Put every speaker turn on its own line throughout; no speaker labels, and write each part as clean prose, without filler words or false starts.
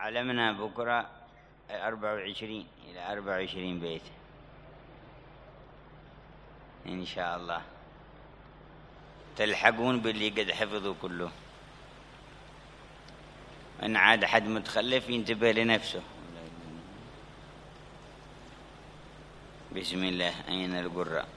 علمنا بكرة 24 إلى 24 بيت إن شاء الله، تلحقون باللي قد حفظوا كله. إن عاد حد متخلف ينتبه لنفسه. بسم الله. أين القراء؟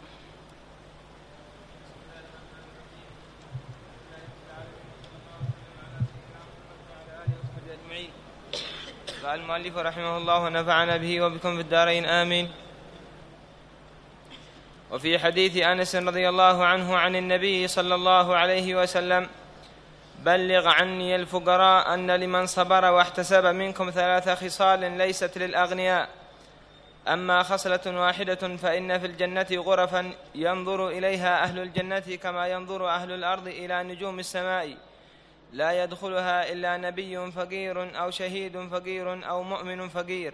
قال المؤلف رحمه الله ونفعنا به وبكم في الدارين آمين. وفي حديث أنس رضي الله عنه عن النبي صلى الله عليه وسلم: بلغ عني الفقراء أن لمن صبر واحتسب منكم 3 خصال ليست للأغنياء، أما خصلة واحدة فإن في الجنة غرفا ينظر إليها أهل الجنة كما ينظر أهل الأرض إلى نجوم السماء، لا يدخلها إلا نبي فقير أو شهيد فقير أو مؤمن فقير.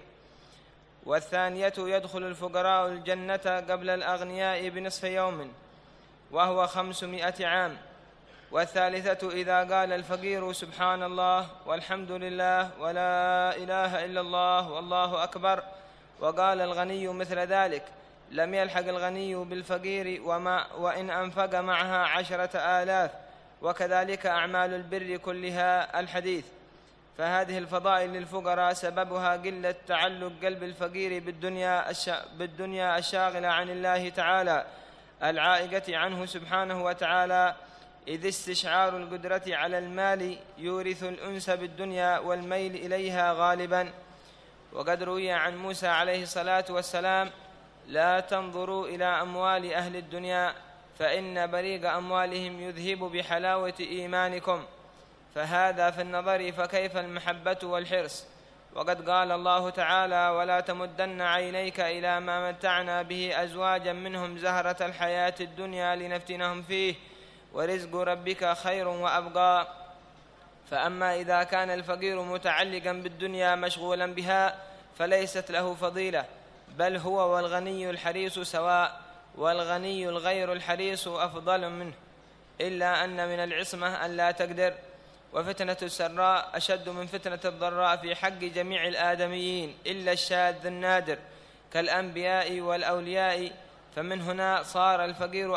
والثانية يدخل الفقراء الجنة قبل الأغنياء بنصف يوم وهو 500 عام. والثالثة إذا قال الفقير سبحان الله والحمد لله ولا إله إلا الله والله أكبر وقال الغني مثل ذلك لم يلحق الغني بالفقير وإن أنفق معها 10,000. وكذلك أعمال البر كلها الحديث. فهذه الفضائل للفقراء سببها قلة تعلق قلب الفقير بالدنيا الشاغلة عن الله تعالى العائقة عنه سبحانه وتعالى، إذ استشعار القدرة على المال يورث الأنس بالدنيا والميل إليها غالبا. وقد روي عن موسى عليه الصلاة والسلام: لا تنظروا إلى أموال أهل الدنيا فإن بريق أموالهم يذهب بحلاوة إيمانكم. فهذا في النظر، فكيف المحبة والحرص؟ وقد قال الله تعالى: ولا تمدن عينيك إلى ما متعنا به أزواجا منهم زهرة الحياة الدنيا لنفتنهم فيه ورزق ربك خير وأبقى. فأما إذا كان الفقير متعلقا بالدنيا مشغولا بها فليست له فضيلة، بل هو والغني الحريص سواء، والغني الغير الحريص أفضل منه، إلا أن من العصمة أن لا تقدر. وفتنة السراء أشد من فتنة الضراء في حق جميع الآدميين إلا الشاذ النادر كالأنبياء والأولياء. فمن هنا صار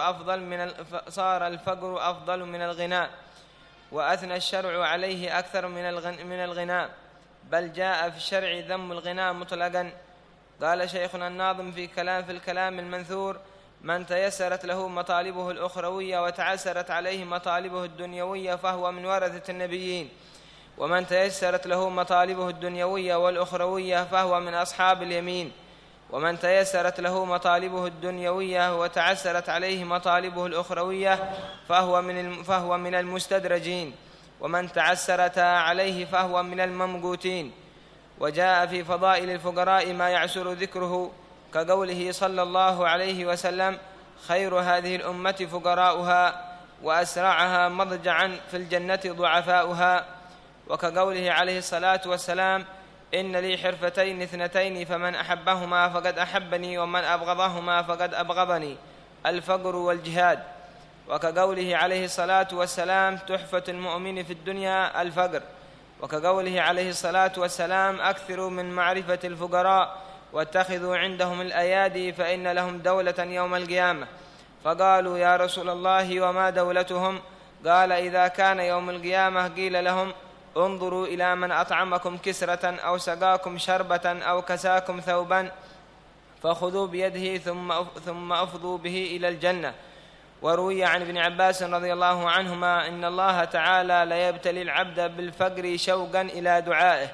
الفقر أفضل من الغنى، وأثنى الشرع عليه أكثر من الغنى، بل جاء في الشرع ذم الغنى مطلقا. قال شيخنا الناظم في الكلام المنثور: من تيسرت له مطالبه الأخروية وتعسرت عليه مطالبه الدنيوية فهو من ورثة النبيين، ومن تيسرت له مطالبه الدنيوية والأخروية فهو من أصحاب اليمين، ومن تيسرت له مطالبه الدنيوية وتعسرت عليه مطالبه الأخروية فهو من المستدرجين، ومن تعسرت عليه فهو من الممقوتين. وجاء في فضائل الفقراء ما يعسر ذكره، كقوله صلى الله عليه وسلم: خير هذه الأمة فقراؤها وأسرعها مضجعا في الجنة ضعفاؤها. وكقوله عليه الصلاة والسلام: إن لي حرفتين 2 فمن أحبهما فقد أحبني ومن أبغضهما فقد أبغضني، الفقر والجهاد. وكقوله عليه الصلاة والسلام: تحفة المؤمن في الدنيا الفقر. وكقوله عليه الصلاة والسلام: أكثروا من معرفة الفقراء واتخذوا عندهم الأيادي فإن لهم دولة يوم القيامة. فقالوا: يا رسول الله وما دولتهم؟ قال: إذا كان يوم القيامة قيل لهم: انظروا إلى من أطعمكم كسرة أو سقاكم شربة أو كساكم ثوبا فخذوا بيده ثم أفضوا به إلى الجنة. وروي عن ابن عباس رضي الله عنهما: إن الله تعالى ليبتلي العبد بالفقر شوقا إلى دعائه.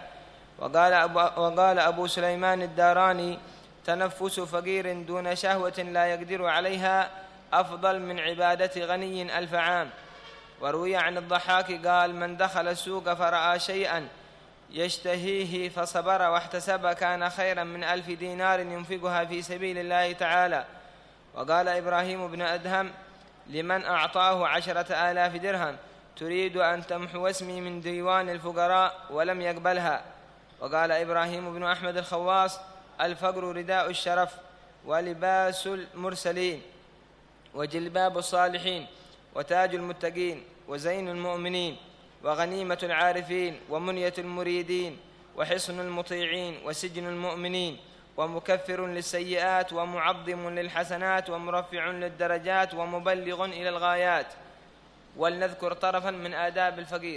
وقال أبو سليمان الداراني: تنفس فقير دون شهوة لا يقدر عليها أفضل من عبادة غني 1000 عام. وروي عن الضحاك قال: من دخل السوق فرأى شيئا يشتهيه فصبر واحتسب كان خيرا من 1000 دينار ينفقها في سبيل الله تعالى. وقال إبراهيم بن أدهم لمن أعطاه 10,000 درهم: تريد أن تمحو اسمي من ديوان الفقراء؟ ولم يقبلها. وقال إبراهيم بن أحمد الخواص: الفقر رداء الشرف ولباس المرسلين وجلباب الصالحين وتاج المتقين وزين المؤمنين وغنيمة العارفين ومنية المريدين وحصن المطيعين وسجن المؤمنين ومكفر للسيئات ومعظم للحسنات ومرفع للدرجات ومبلغ إلى الغايات. ولنذكر طرفا من آداب الفقير.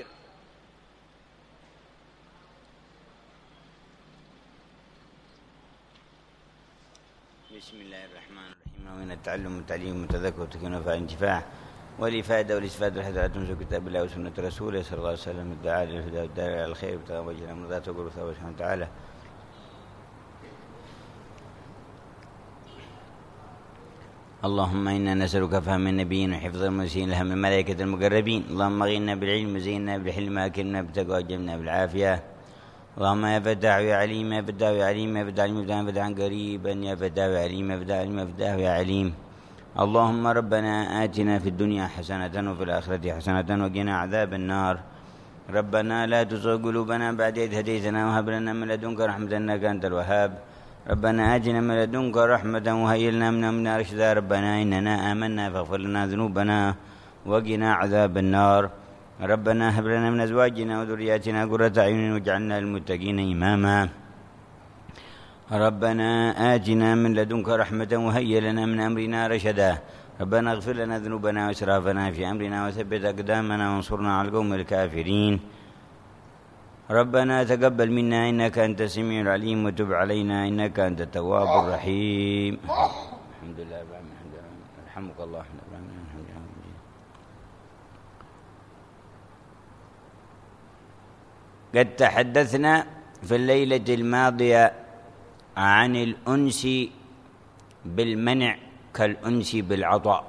بسم الله الرحمن الرحيم. ومن التعلم والتعليم والتذكر والتكوين والانتفاع والإفادة والاستفادة والحث من كتاب الله وسنة رسوله صلى الله عليه وسلم، الدعاء للهدى والداعي على الخير وابتغاء وجه المرضات وقرب ثواب سبحانه وتعالى. اللهم إنا نسألك فهم النبيين وحفظ المرسلين لهم الملائكة المقربين. اللهم اغننا بالعلم وزينا بالحلم وأكرمنا بالتقوى وجمنا بالعافية. اللهم يا فتاح يا عليم يا فتاح يا عليم يا فتاح عليم يا فتاح قريبا يا فتاح يا عليم يا فتاح عليم يا فتاح يا عليم. اللهم ربنا آتنا في الدنيا حسنة وفي الآخرة حسنة وقنا عذاب النار. ربنا لا تزغ قلوبنا بعد إذ هديتنا وهب لنا من لدنك رحمة إنك أنت الوهاب. ربنا آتنا من لدنك رحمة وهيئ لنا من أمرنا رشدا. ربنا إننا آمنا فاغفر لنا ذنوبنا وقنا عذاب النار. ربنا هب لنا من أزواجنا وذرياتنا قرة أعين واجعلنا للمتقين إماما. ربنا آتنا من لدنك رحمة وهيئ لنا من أمرنا رشدا. ربنا اغفر لنا ذنوبنا وإسرافنا في أمرنا وثبت أقدامنا وانصرنا على القوم الكافرين. ربنا تقبل منا إنك أنت السميع العليم وتب علينا إنك أنت التواب الرحيم. الحمد لله رب العالمين. رحمك الله. قد تحدثنا في الليلة الماضية عن الأنس بالمنع كالأنس بالعطاء،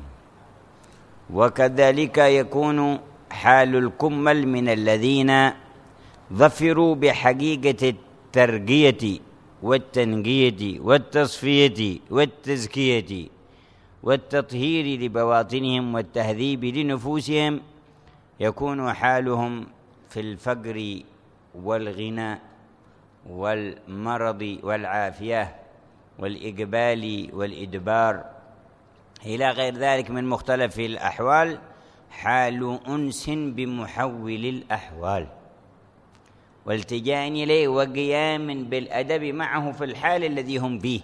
وكذلك يكون حال الكمل من الذين ظفروا بحقيقة الترقية والتنقية والتصفية والتزكية والتطهير لبواطنهم والتهذيب لنفوسهم. يكون حالهم في الفقر والغنى والمرض والعافية والإقبال والإدبار إلى غير ذلك من مختلف الأحوال، حال أنس بمحول الأحوال والتجاء إليه وقيام بالأدب معه في الحال الذي هم فيه،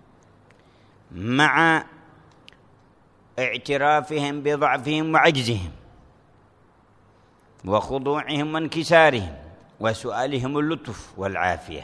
مع اعترافهم بضعفهم وعجزهم وخضوعهم وانكسارهم وسؤالهم اللطف والعافية.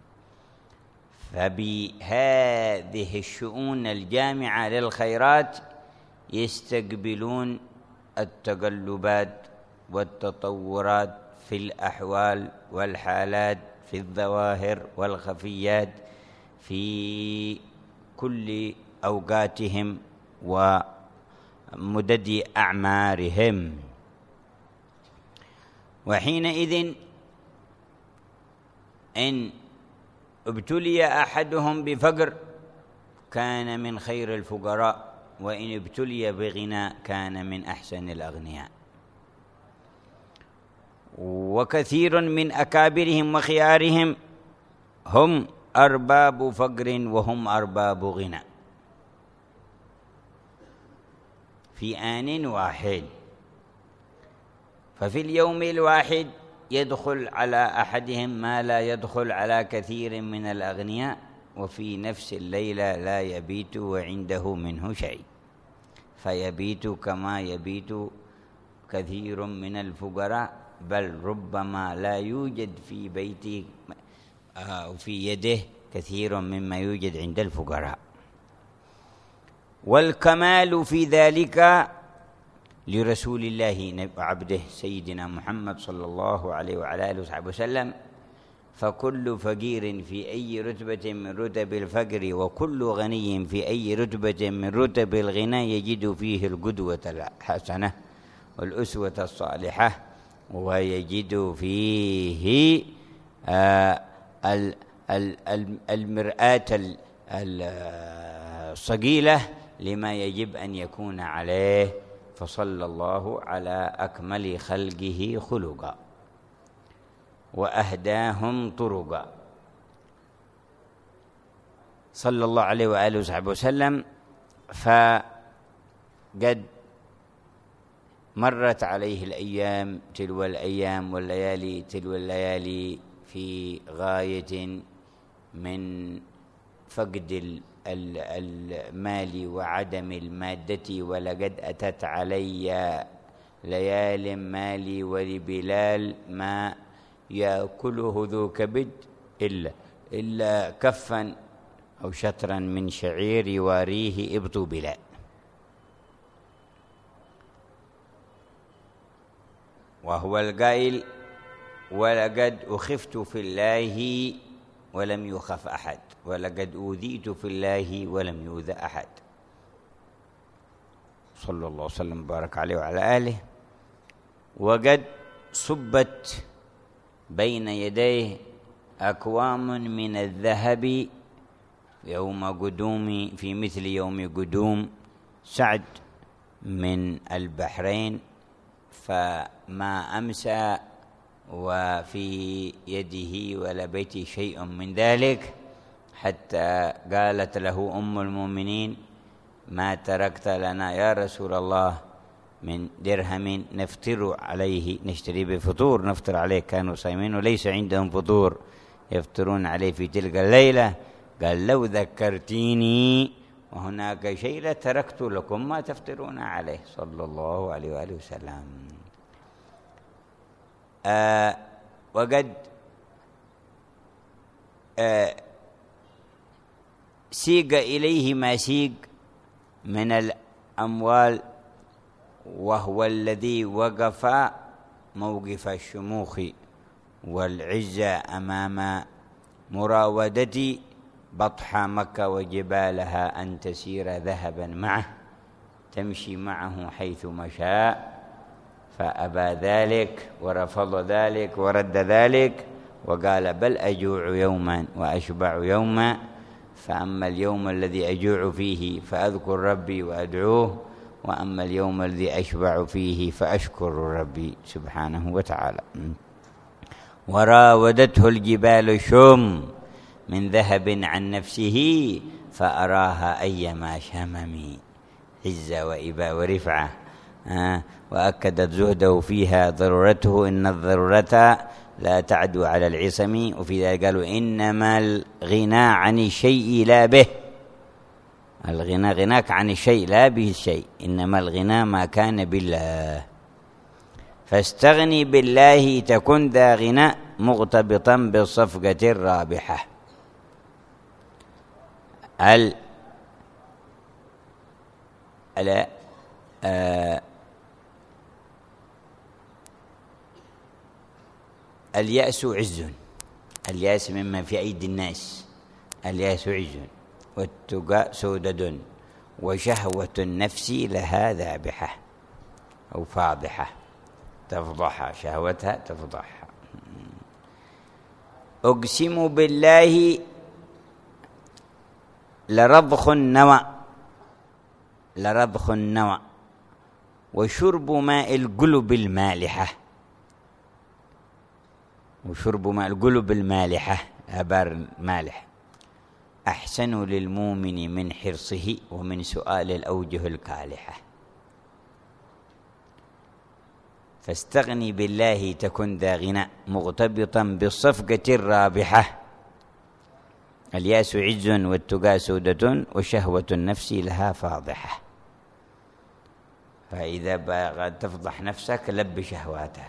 فبهذه الشؤون الجامعة للخيرات يستقبلون التقلبات والتطورات في الأحوال والحالات، في الظواهر والخفيات، في كل أوقاتهم ومدد أعمارهم. وحينئذ إن ابتلي أحدهم بفقر كان من خير الفقراء، وإن ابتلي بغنى كان من أحسن الأغنياء. وكثير من أكابرهم وخيارهم هم أرباب فقر وهم أرباب غنى في آن واحد. ففي اليوم الواحد يدخل على أحدهم ما لا يدخل على كثير من الأغنياء، وفي نفس الليلة لا يبيت وعنده منه شيء، فيبيت كما يبيت كثير من الفقراء، بل ربما لا يوجد في بيته أو في يده كثير مما يوجد عند الفقراء. والكمال في ذلك لرسول الله عبده سيدنا محمد صلى الله عليه وعلى آله وصحبه وسلم. فكل فقير في أي رتبة من رتب الفقر وكل غني في أي رتبة من رتب الغنى يجد فيه القدوة الحسنة والأسوة الصالحة، ويجد فيه المرآة الصقيلة لما يجب أن يكون عليه. فصلى الله على أكمل خلقه خلقا وأهداهم طرقا، صلى الله عليه وآله وصحبه وسلم. فقد مرت عليه الأيام تلو الأيام والليالي تلو الليالي في غاية من فقد المال وعدم المادة، ولقد أتت علي ليال مالي ولبلال ما يأكله ذو كبد إلا كفا أو شطرا من شعير يواريه إبط بلال. وهو القائل: ولقد أخفت في الله ولم يخف أحد، ولقد أوذيت في الله ولم يؤذ أحد، صلى الله وسلم وبارك عليه وعلى آله. وقد صبت بين يديه أكوام من الذهب يوم قدوم، في مثل يوم قدوم سعد من البحرين، فما أمسى وفي يده ولا بيته شيء من ذلك، حتى قالت له أم المؤمنين: ما تركت لنا يا رسول الله من درهم نفطر عليه، نشتري بفطور نفطر عليه، كانوا صايمين وليس عندهم فطور يفطرون عليه في تلك الليلة. قال: لو ذكرتيني وهناك شيء لتركت لكم ما تفطرون عليه، صلى الله عليه وآله وسلم. وقد سيق إليه ما سيق من الأموال، وهو الذي وقف موقف الشموخ والعزة أمام مراودة بطحى مكة وجبالها أن تسير ذهبا معه، تمشي معه حيث مشاء، فأبى ذلك ورفض ذلك ورد ذلك، وقال: بل أجوع يوما وأشبع يوما، فأما اليوم الذي أجوع فيه فأذكر ربي وأدعوه، وأما اليوم الذي أشبع فيه فأشكر ربي سبحانه وتعالى. وراودته الجبال شم من ذهب عن نفسه، فأراها أيما شمم، عزة وإباء ورفعة. وأكدت زهده فيها ضرورته، إن الضرورة لا تعدو على العصم. وفي ذلك قالوا: إنما الغنى عن الشيء لا به، الغنى غناك عن الشيء لا به الشيء، إنما الغنى ما كان بالله. فاستغني بالله تكن ذا غنى مغتبطا بالصفقة الرابحة. اليأس عز، اليأس مما في أيدي الناس، اليأس عز، والتقى سودد، وشهوة النفس لها ذابحة أو فاضحة، تفضحها، شهوتها تفضحها. أقسم بالله لرضخ النوى، لرضخ النوى، وشرب ماء القلب المالحة، وشرب ماء القلب المالحة، أبار مالح، أحسن للمؤمن من حرصه ومن سؤال الأوجه الكالحة. فاستغني بالله تكن ذا غنى مغتبطا بالصفقة الرابحة. الياس عز والتقى سودة وشهوة النفس لها فاضحة. فإذا بغت تفضح نفسك لب شهواتها،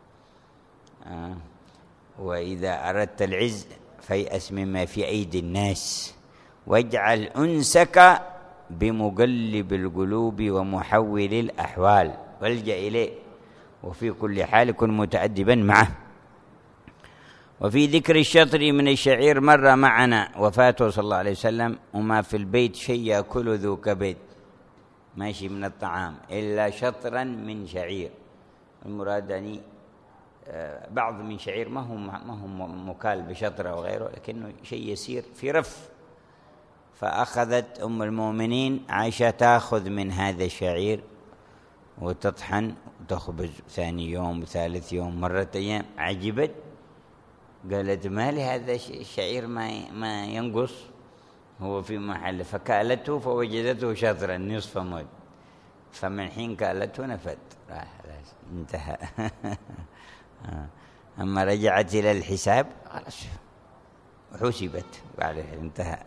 وإذا أردت العز فيأس مما في أيدي الناس، واجعل أنسك بمقلب القلوب ومحول الأحوال، والجأ إليه، وفي كل حال كن متأدبا معه. وفي ذكر الشطر من الشعير مر معنا وفاته صلى الله عليه وسلم، وما في البيت شيء يأكل ذو كبد، ماشي من الطعام إلا شطرا من شعير. المراد يعني بعض من شعير، ما هو مكال بشطرة وغيره، لكنه شيء يسير في رف. فأخذت أم المؤمنين عائشة تأخذ من هذا الشعير وتطحن وتخبز، ثاني يوم ثالث يوم مرة أيام، عجبت، قالت: ما لهذا الشعير ما ينقص، هو في محل. فكالته فوجدته شطرا نصف مد، فمن حين كالته نفد، راح انتهى. أما رجعت إلى الحساب خلاص وحسبت بعد انتهى.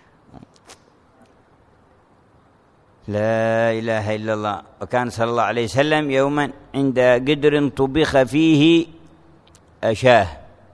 لا إله إلا الله. وكان صلى الله عليه وسلم يوما عند قدر طبخ فيه أشاه،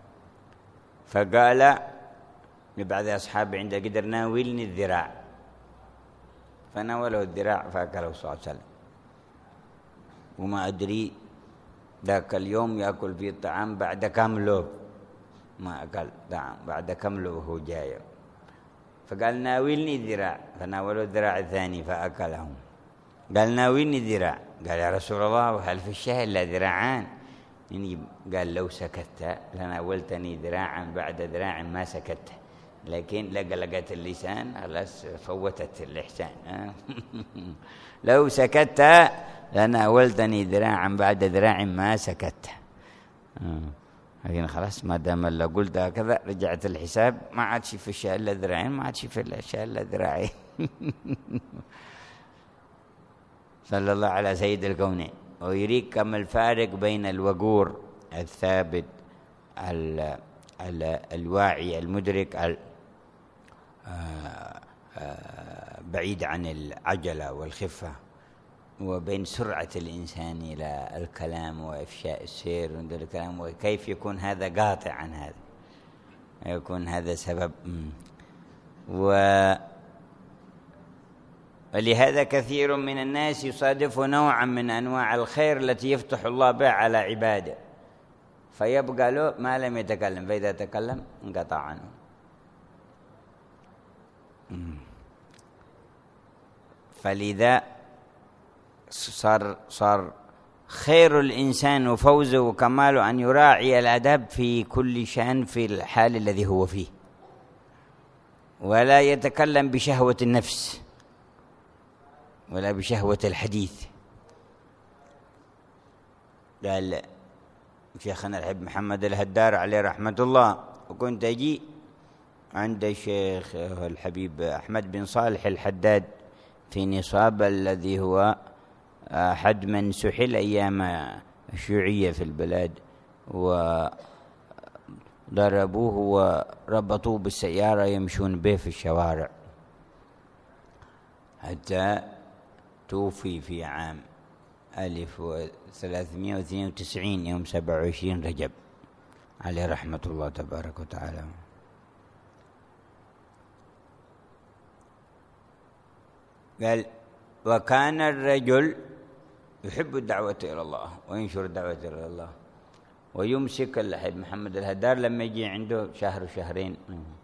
فقال لبعض أصحابه عند قدر ناولني الذراع، فناوله الذراع فأكله صلى الله عليه وسلم. وما أدري ذاك اليوم يأكل فيه الطعام بعد كم لوب، ما أكل طعام بعد كم لوب وهو جاي، فقال ناولني الذراع، فناوله الذراع الثاني فأكله. قال ناولني الذراع، قال يا رسول الله وهل في الشاه إلا ذراعان؟ قال لو سكت لناولتني ذراعا بعد ذراع ما سكت، لكن لقلقت اللسان خلاص فوتت الإحسان. لو سكت لناولتني ذراعا بعد ذراع ما سكت. لكن خلاص ما دام لو قلت هكذا رجعت الحساب، ما عاد شي في الشيء الا ذراعين، ما عاد شي في الشيء الا ذراعين. صلى الله على سيد الكونين. ويريك كم الفارق بين الوقور الثابت الواعي المدرك بعيد عن العجلة والخفة، وبين سرعة الإنسان إلى الكلام وإفشاء السير وندر الكلام، وكيف يكون هذا قاطع عن هذا، يكون هذا سبب. ولهذا كثير من الناس يصادف نوعا من أنواع الخير التي يفتح الله بها على عباده، فيبقى له ما لم يتكلم، فإذا تكلم انقطع عنه. فلذا صار خير الإنسان وفوزه وكماله أن يراعي الأدب في كل شأن في الحال الذي هو فيه، ولا يتكلم بشهوة النفس ولا بشهوة الحديث. قال شيخنا الحبيب محمد الهدار عليه رحمة الله، وكنت أجي عند الشيخ الحبيب أحمد بن صالح الحداد في نصاب الذي هو أحد من سحل أيام الشيوعية في البلاد، وضربوه وربطوه بالسيارة يمشون به في الشوارع حتى توفي في عام 1392 يوم 27 رجب عليه رحمة الله تبارك وتعالى. قال وكان الرجل يحب الدعوة إلى الله وينشر الدعوة إلى الله، ويمسك الحبيب محمد الهدار لما يجي عنده شهر وشهرين،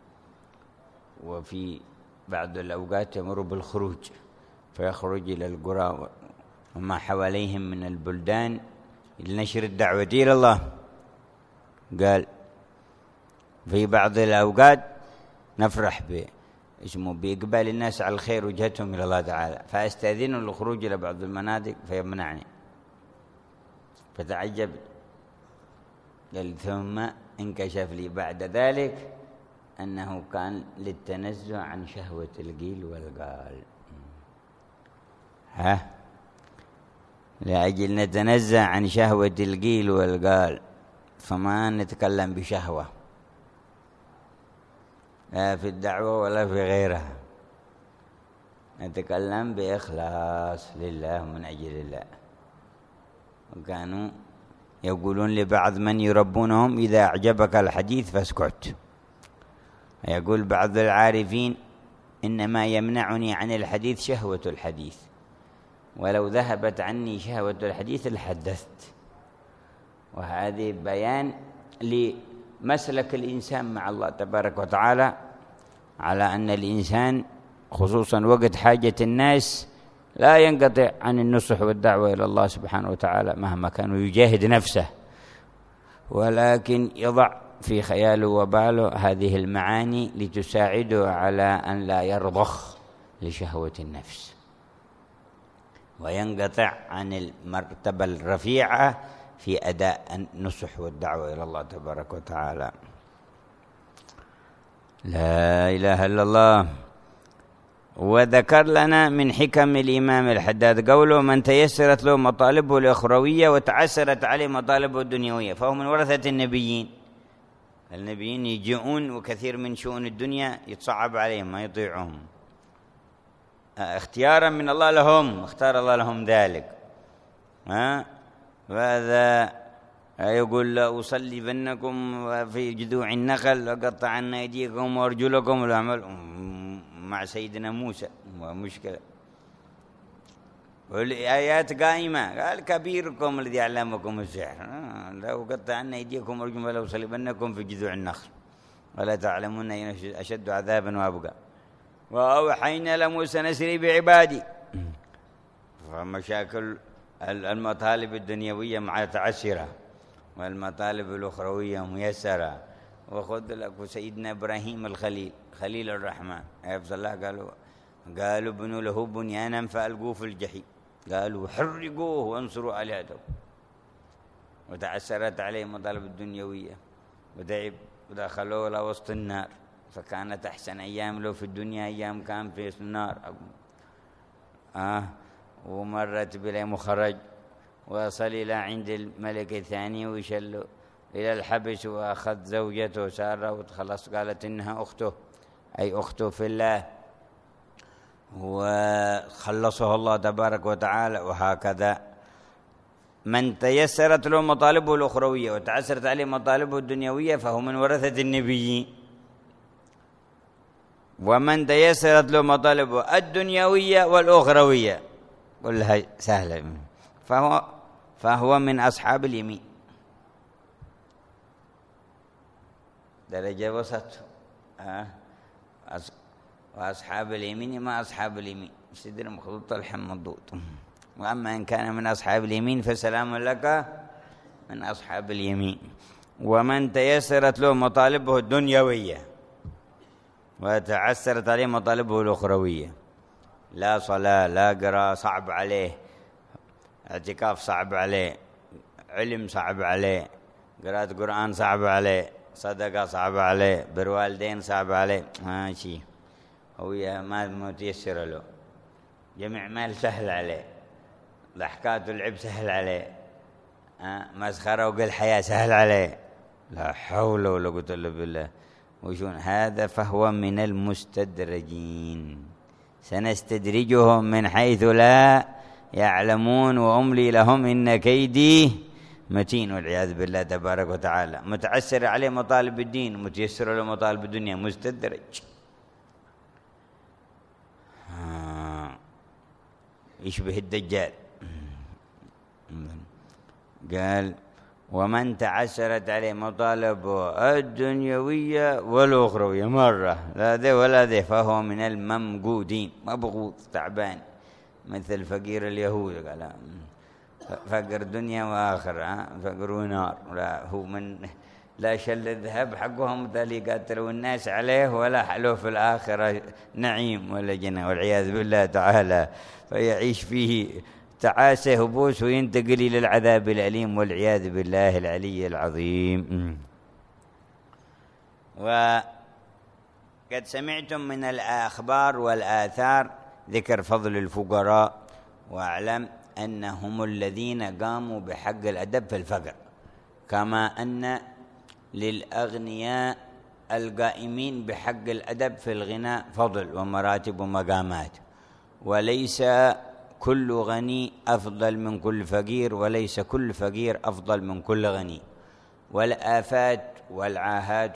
وفي بعض الأوقات يمر بالخروج، فيخرج إلى القرى وما حواليهم من البلدان لنشر الدعوة إلى الله. قال في بعض الأوقات نفرح بإقبال الناس على الخير وجهتهم إلى الله تعالى، فأستأذن للخروج إلى بعض المناطق فيمنعني، فتعجب. قال ثم انكشف لي بعد ذلك أنه كان للتنزه عن شهوة القيل والقال. لأجل نتنزه عن شهوة القيل والقال، فما نتكلم بشهوة لا في الدعوة ولا في غيرها، نتكلم بإخلاص لله من أجل الله. وكانوا يقولون لبعض من يربونهم إذا أعجبك الحديث فاسكت. يقول بعض العارفين إنما يمنعني عن الحديث شهوة الحديث، ولو ذهبت عني شهوة الحديث لحدثت. وهذه بيان لمسلك الإنسان مع الله تبارك وتعالى، على أن الإنسان خصوصا وقت حاجة الناس لا ينقطع عن النصح والدعوة إلى الله سبحانه وتعالى مهما كان، ويجاهد نفسه، ولكن يضع في خياله وباله هذه المعاني لتساعده على أن لا يرضخ لشهوة النفس، وينقطع عن المرتبة الرفيعة في أداء النصح والدعوة إلى الله تبارك وتعالى. لا إله إلا الله. وذكر لنا من حكم الإمام الحداد قوله: من تيسرت له مطالبه الأخروية وتعسرت عليه مطالبه الدنيوية فهو من ورثة النبيين. النبيين يجيئون وكثير من شؤون الدنيا يتصعب عليهم ما يطيعهم، اختيارا من الله لهم، اختار الله لهم ذلك. وهذا يقول: لأصلبنكم في جذوع النخل وقطعن أيديكم وأرجلكم والعمل مع سيدنا موسى، مشكلة. والآيات قائمة، قال: كبيركم الذي علمكم السحر لو قطعن أيديكم وأرجلكم ولو صلبنكم في جذوع النخل ولا تعلمون أين أشد عذابا وأبقى. وأوحينا لموسى نسري بعبادي. فمشاكل المطالب الدنيوية مع تعسرة والمطالب الأخروية ميسرة. وخذ لك سيدنا إبراهيم الخليل، خليل الرحمن حفظ الله، قالوا بنوا له بنيانا فألقوه في الجحيم، قالوا حرقوه وانصروا آلهتكم. وتعسرت عليه مطالب الدنيوية وتعب ودخلوه إلى وسط النار، فكانت أحسن أيام له في الدنيا أيام كان في النار. ومرت بليم وخرج وصل إلى عند الملك الثاني ويشل إلى الحبس وأخذ زوجته سارة وتخلص، قالت إنها أخته، أي أخته في الله، وخلصه الله تبارك وتعالى. وهكذا من تيسرت له مطالبه الأخروية وتعسرت عليه مطالبه الدنيوية فهو من ورثة النبيين. ومن تيسرت له مطالبه الدنيوية والأخروية كلها سهلة فهو من أصحاب اليمين، درجة وسط. وأصحاب اليمين ما أصحاب اليمين سدر مخلوط الحم مضبوط. وأما إن كان من أصحاب اليمين فسلام لك من أصحاب اليمين. ومن تيسرت له مطالبه الدنيوية وتعسرت عليه مطالبه الأخروية، لا صلاة لا قراءة صعب عليه، اعتكاف صعب عليه، علم صعب عليه، قراءة قرآن صعب عليه، صدقة صعب عليه، بر والدين صعب عليه، ماشي هو ما متيسر له. جميع مال سهل عليه، ضحكات العب سهل عليه، مسخرة وقل حياة سهل عليه، لا حول ولا قوة إلا بالله. وشون هذا؟ فهو من المستدرجين، سنستدرجهم من حيث لا يعلمون وأملي لهم إن كيدي متين. والعياذ بالله تبارك وتعالى. متعسر عليه مطالب الدين، متيسر له مطالب الدنيا، مستدرج. يشبه الدجال. قال: ومن تعسرت عليه مطالبه الدنيوية والأخروية مرة، لا ذي ولا ذي، فهو من الممقودين، مبغوض تعبان مثل فقير اليهود. قال: فقر دنيا وآخرة، فقر ونار. لا هو من لا شل الذهب حقهم ذلك قاتلوا الناس عليه ولا حلو في الآخرة نعيم ولا جنة، والعياذ بالله تعالى. فيعيش فيه تعاسة هبوس وينتقل إلى العذاب الأليم والعياذ بالله العلي العظيم. وقد سمعتم من الأخبار والآثار ذكر فضل الفقراء، واعلم أنهم الذين قاموا بحق الأدب في الفقر، كما أن للأغنياء القائمين بحق الأدب في الغنى فضل ومراتب ومقامات. وليس كل غني أفضل من كل فقير، وليس كل فقير أفضل من كل غني. والآفات والعاهات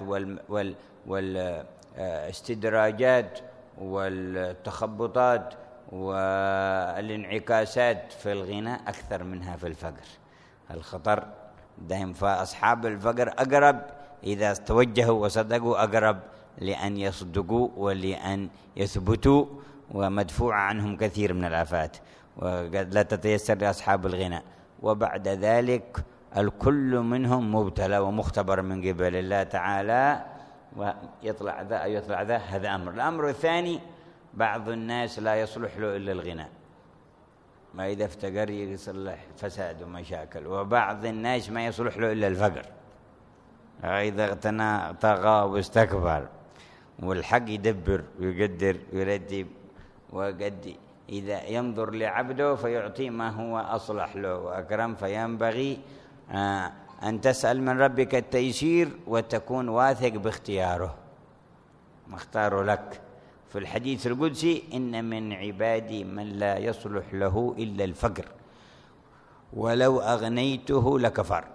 والاستدراجات والتخبطات والانعكاسات في الغنى أكثر منها في الفقر. الخطر دائم، فأصحاب الفقر أقرب إذا توجهوا وصدقوا، أقرب لأن يصدقوا ولأن يثبتوا، ومدفوع عنهم كثير من الآفات، وقد لا تتيسر لأصحاب الغنى. وبعد ذلك الكل منهم مبتلى ومختبر من قبل الله تعالى، ويطلع ذا أو يطلع ذا. هذا أمر. الأمر الثاني: بعض الناس لا يصلح له إلا الغنى، ما إذا افتقر يصلح فساد ومشاكل. وبعض الناس ما يصلح له إلا الفقر، إذا اغتنى طغى واستكبر. والحق يدبر ويقدر ويرتب وقد إذا ينظر لعبده فيعطي ما هو أصلح له وأكرم، فينبغي أن تسأل من ربك التيسير وتكون واثق باختياره، مختار لك. في الحديث القدسي: إن من عبادي من لا يصلح له إلا الفقر ولو أغنيته لكفر،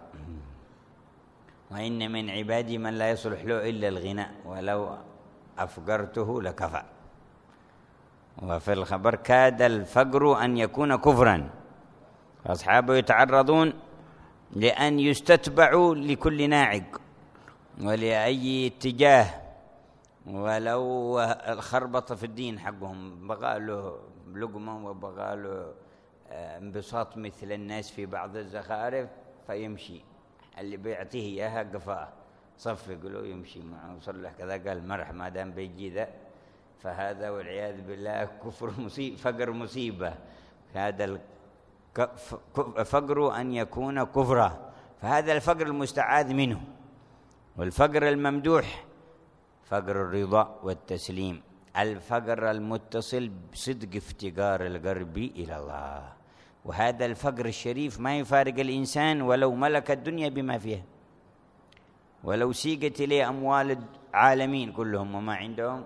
وإن من عبادي من لا يصلح له إلا الغنى ولو أفقرته لكفر. وفي الخبر: كاد الفقر أن يكون كفرا، أصحابه يتعرضون لأن يستتبعوا لكل ناعق ولأي اتجاه، ولو الخربطة في الدين حقهم، بغى له لقمة وبغى له انبساط مثل الناس في بعض الزخارف فيمشي، اللي بيعطيه إياها قفاه صفق له يمشي معه وصلح كذا، قال مرح ما دام بيجي ذا، فهذا والعياذ بالله كفر مصيبة، فقر مصيبة. هذا الفقر أن يكون كفرا، فهذا الفقر المستعاذ منه. والفقر الممدوح فقر الرضا والتسليم، الفقر المتصل بصدق افتقار القلب إلى الله، وهذا الفقر الشريف ما يفارق الإنسان ولو ملك الدنيا بما فيها، ولو سيقت إليه أموال العالمين كلهم وما عندهم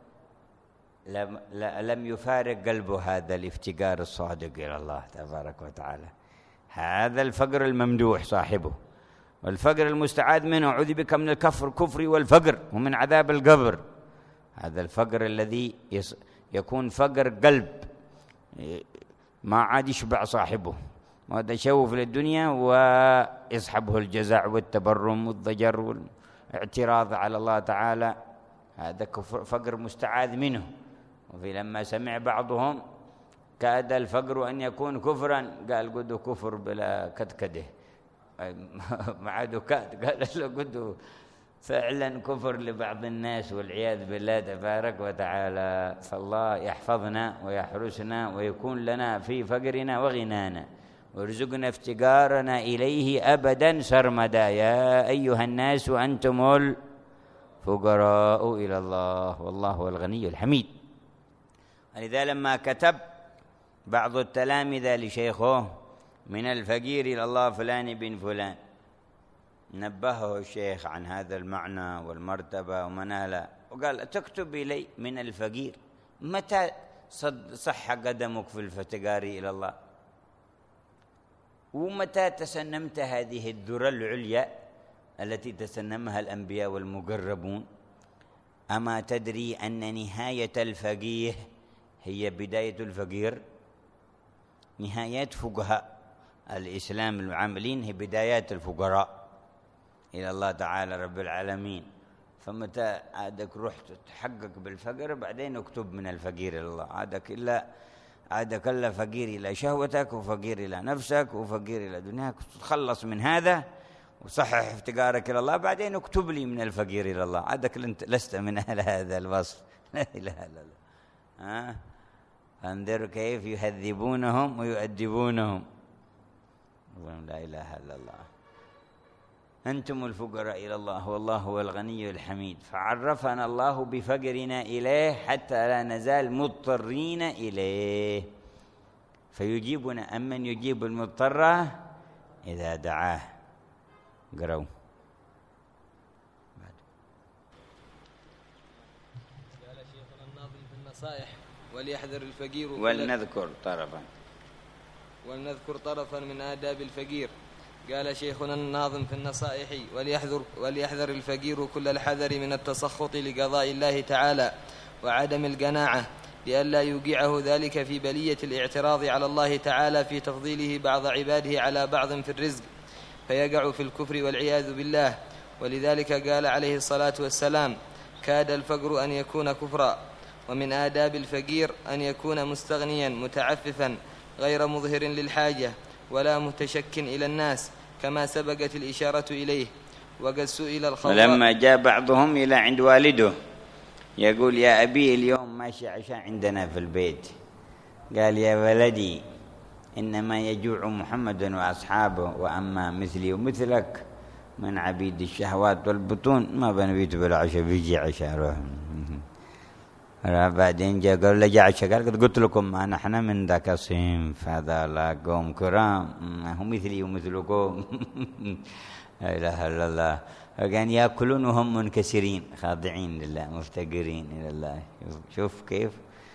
لم يفارق قلبه هذا الافتقار الصادق إلى الله تبارك وتعالى. هذا الفقر الممدوح صاحبه. والفقر المستعاذ منه: أعوذ بك من الكفر والفقر ومن عذاب القبر. هذا الفقر الذي يكون فقر قلب، ما عاد يشبع صاحبه، وهذا يشوف للدنيا ويصحبه الجزع والتبرم والضجر والاعتراض على الله تعالى. هذا فقر مستعاذ منه. وفي لما سمع بعضهم: كاد الفقر أن يكون كفرا، قال قدوا كفر بلا كدكده، ما عاد كاد، قال له قدوا فعلا كفر لبعض الناس والعياذ بالله تبارك وتعالى. فالله يحفظنا ويحرسنا ويكون لنا في فقرنا وغنانا، وارزقنا افتقارنا إليه أبدا سرمدا. يا أيها الناس أنتم الفقراء إلى الله والله هو الغني الحميد. ولذا لما كتب بعض التلامذة لشيخه: من الفقير إلى الله فلان بن فلان، نبهه الشيخ عن هذا المعنى والمرتبة ومناله، وقال: تكتب إلي من الفقير، متى صح قدمك في الافتقار إلى الله؟ ومتى تسنمت هذه الذرة العليا التي تسنمها الأنبياء والمقربون؟ أما تدري أن نهاية الفقيه هي بداية الفقير؟ نهايات فقهاء الإسلام العاملين هي بدايات الفقراء إلى الله تعالى رب العالمين. فمتى عادك رحت تحقق بالفقر بعدين اكتب من الفقير إلى الله، عادك إلا فقير إلى شهوتك وفقير إلى نفسك وفقير إلى دنياك، تتخلص من هذا وصحح افتقارك إلى الله، بعدين اكتب لي من الفقير إلى الله. عادك لست من أهل هذا الوصف. لا إله إلا الله. فانظروا كيف يهذبونهم ويؤدبونهم. لا إله إلا الله. أنتم الفقراء إلى الله والله هو الغني الحميد. فعرفنا الله بفقرنا إليه حتى لا نزال مضطرين إليه، فيجيبنا أمن يجيب المضطر إذا دعاه. قرأوا.
قال شيخنا الناظم في النصائح: وليحذر الفقير ولنذكر طرفا من آداب الفقير. قال شيخنا الناظم في النصائح: وليحذر الفقير كل الحذر من التسخط لقضاء الله تعالى وعدم القناعة، لئلا يوقعه ذلك في بلية الاعتراض على الله تعالى في تفضيله بعض عباده على بعض في الرزق، فيقع في الكفر والعياذ بالله. ولذلك قال عليه الصلاة والسلام: كاد الفقر أن يكون كفرا. ومن آداب الفقير أن يكون مستغنيا متعففا غير مظهر للحاجة ولا متشك إلى الناس، كما سبقت الإشارة إليه. وقد سئل الخواء
ولما جاء بعضهم إلى عند والده يقول: يا أبي اليوم ماشي عشاء عندنا في البيت. قال: يا ولدي إنما يجوع محمد وأصحابه، وأما مثلي ومثلك من عبيد الشهوات والبطون ما بنبيت بالعشاء، بيجي عشاء روح. بعدين جاء قالوا له جاء قال قلت لكم ما نحن من ذاك الصنف، هذا لا قوم كرام هم مثلي ومثلكم. لا إله إلا الله. كان يأكلون وهم منكسرين خاضعين لله مفتقرين إلى الله. شوف كيف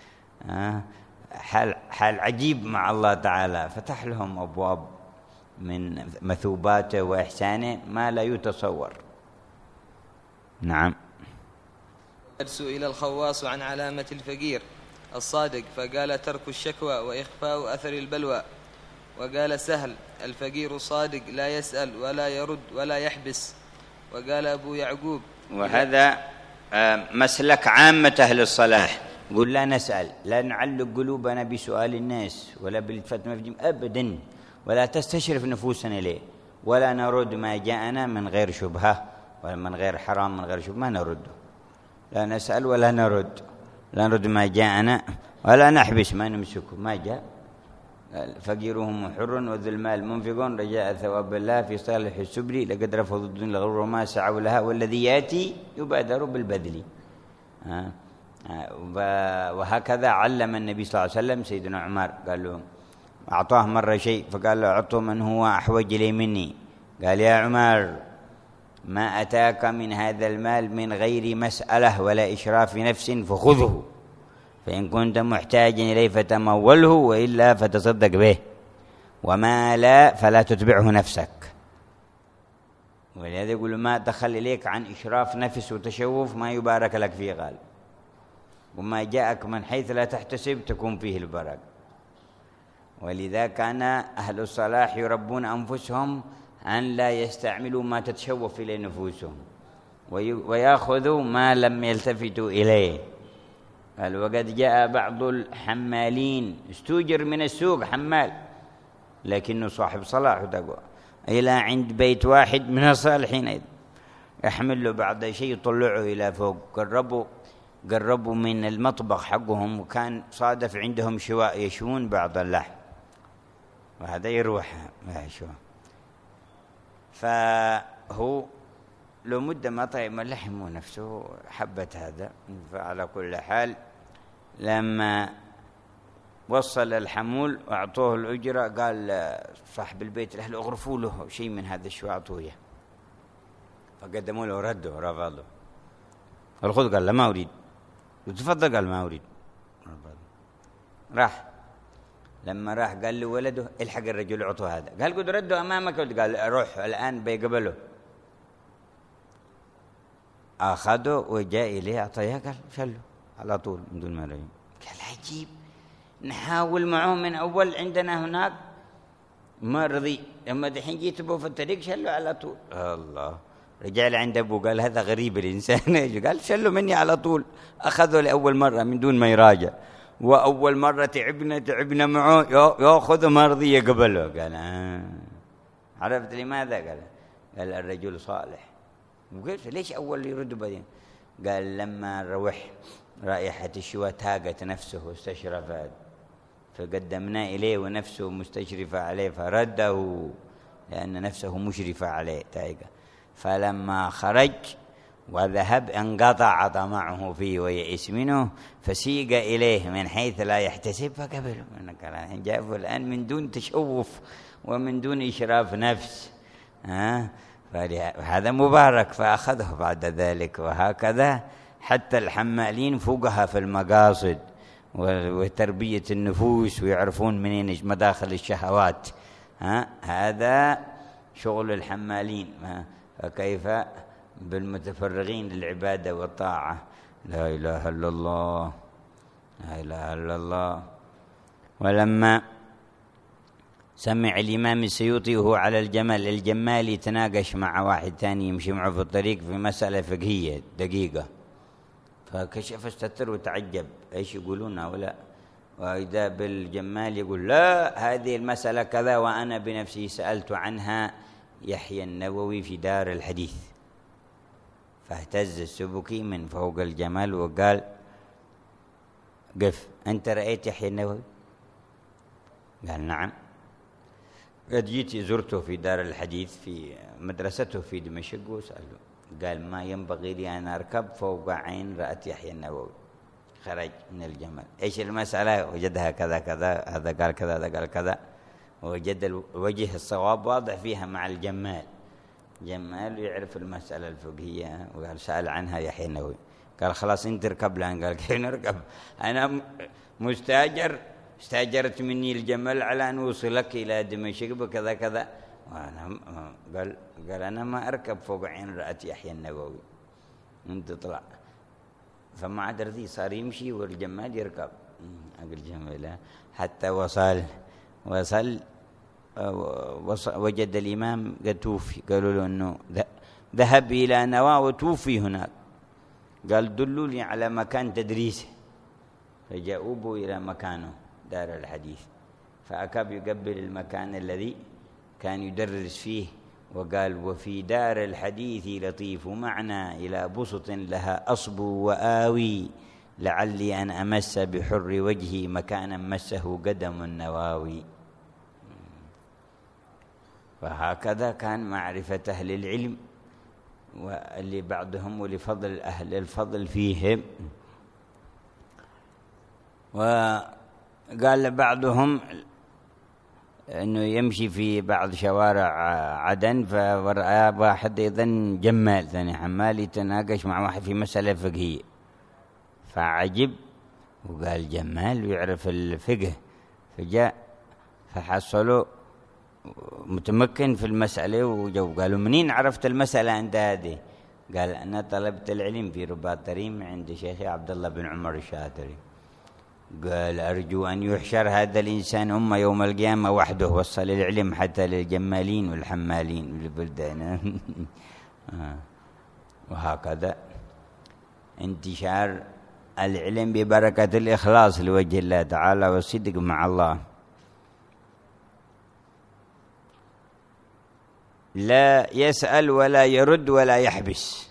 حال عجيب مع الله تعالى، فتح لهم أبواب من مثوباته وإحسانه ما لا يتصور. نعم.
سئل الخواص عن علامة الفقير الصادق فقال ترك الشكوى وإخفاء أثر البلوى. وقال سهل الفقير الصادق لا يسأل ولا يرد ولا يحبس. وقال أبو يعقوب
وهذا مسلك عامة أهل الصلاح، قل لا نسأل، لا نعلق قلوبنا بسؤال الناس ولا بالفتنة في أبدا، ولا تستشرف نفوسنا إليه، ولا نرد ما جاءنا من غير شبهة ولا من غير حرام من غير شبهة، ما نرده. لا نسأل ولا نرد، لا نرد ما جاءنا ولا نحبس ما نمسكه ما جاء. فقيرهم حر وذو المال منفقون رجاء ثواب الله في صالح السبل لقد رفضوا الدنيا الغرور ما سعوا لها والذي يأتي يبادر بالبذل. وهكذا علم النبي صلى الله عليه وسلم سيدنا عمر، قال له أعطاه مرة شيء فقال له أعطه من هو أحوج إليه مني. قال يا عمر ما أتاك من هذا المال من غير مسألة ولا إشراف نفس فخذه، فإن كنت محتاجا إليه فتموله وإلا فتصدق به، وما لا فلا تتبعه نفسك. ولهذا يقول ما دخل إليك عن إشراف نفس وتشوف ما يبارك لك فيه، قال وما جاءك من حيث لا تحتسب تكون فيه البركة. ولذا كان أهل الصلاح يربون أنفسهم أن لا يستعملوا ما تتشوف إليه نفوسهم ويأخذوا ما لم يلتفتوا إليه. قال وقد جاء بعض الحمالين استوجر من السوق حمال لكنه صاحب صلاح وتقوى إلى عند بيت واحد من الصالحين أيضا يحمل له بعض شيء يطلعه إلى فوق. قربوا من المطبخ حقهم وكان صادف عندهم شواء يشوون بعض اللحم وهذا يروح ما يشوى، فهو لو مدة ما طيب ما لحمه نفسه حبت هذا. فعلى كل حال لما وصل الحمول وأعطوه الأجرة قال صاحب البيت الأهل أغرفوا له شيء من هذا الشواء أعطوه، فقدموا له رده رفضه. الخذ قال لا ما أريد، تفضل قال ما أريد. راح لما راح قال له ولده الحق الرجل أعطوه هذا، قال قد رده أمامك، قال روح الآن بيقبله. أخذه وجاء إليه أعطيه قال شله على طول من دون ما رجل. قال عجيب نحاول معه من أول عندنا هناك ما رضي، لما دحين جيت به في الطريق شله على طول. الله رجع لعند أبوه قال هذا غريب الإنسان. قال شله مني على طول. أخذه لأول مرة من دون ما يراجع، وأول مرة تعبنا معه يأخذه ما رضي يقبله. قال عرفت لماذا؟ قال الرجل صالح. وقلت ليش أول يرد بعدين؟ قال لما روح رائحة الشواء تاقت نفسه واستشرفت فقدمنا إليه ونفسه مستشرفة عليه فرده لأن نفسه مشرفة عليه تاقة. فلما خرج وذهب انقطع طمعه فيه ويئس منه فسيق إليه من حيث لا يحتسب فقبله. جابه الآن من دون تشوف ومن دون إشراف نفس. فهذا مبارك فأخذه بعد ذلك. وهكذا حتى الحمالين فوقها في المقاصد وتربية النفوس ويعرفون منين مداخل الشهوات. هذا شغل الحمالين. فكيف بالمتفرغين للعبادة والطاعة؟ لا إله إلا الله لا إله إلا الله. ولما سمع الإمام السيوطي وهو على الجمال يتناقش مع واحد ثاني يمشي معه في الطريق في مسألة فقهية دقيقة، فكشف استتر وتعجب ايش يقولون هؤلاء. وإذا بالجمال يقول لا هذه المسألة كذا وأنا بنفسي سألت عنها يحيى النووي في دار الحديث. فاهتز السبكي من فوق الجمال وقال قف أنت رأيت يحيى النووي؟ قال نعم، قد جيت زرته في دار الحديث في مدرسته في دمشق وسأله. قال ما ينبغي لي أن أركب فوق عين رأت يحيى النووي. خرج من الجمل. إيش المسألة؟ وجدها كذا كذا، هذا قال كذا، هذا قال كذا، ووجد الوجه الصواب واضح فيها مع الجمال. جمال يعرف المسألة الفقهية، وقال سأل عنها يحيى النووي، قال خلاص انت اركب لها. قال كيف نركب؟ أنا مستأجر، استأجرت مني الجمل على أن أوصلك إلى دمشق بكذا كذا. قال أنا ما أركب فوق عين رأت يحيى النووي، انت طلع. فما عاد رضي، صار يمشي والجمال يركب. أقول جميلة. حتى وصل وجد الإمام قد توفي. قالوا له أنه ذهب إلى نوى وتوفي هناك. قال دلوا لي على مكان تدريسه، فجاءوه إلى مكانه دار الحديث، فأكاب يقبل المكان الذي كان يدرس فيه، وقال وفي دار الحديث لطيف معنى إلى بسط لها أصب وآوي، لعلي أن أمس بحر وجهي مكانا مسه قدم النواوي. وهكذا كان معرفة أهل العلم واللي بعضهم ولفضل أهل الفضل فيهم. وقال بعضهم أنه يمشي في بعض شوارع عدن فرأى واحد أيضا جمال ثاني حمال يتناقش مع واحد في مسألة فقهية، فعجب وقال جمال ويعرف الفقه، فجاء فحصلوا متمكن في المسألة وجو. قالوا منين عرفت المسألة عند هذه؟ قال أنا طلبت العلم في رباط تريم عند شيخي عبد الله بن عمر الشاطري. قال أرجو أن يحشر هذا الإنسان أمة يوم القيامة وحده، وصل العلم حتى للجمالين والحمالين بالبلدان. وهكذا انتشار العلم ببركة الإخلاص لوجه الله تعالى والصدق مع الله. لا يسأل ولا يرد ولا يحبس.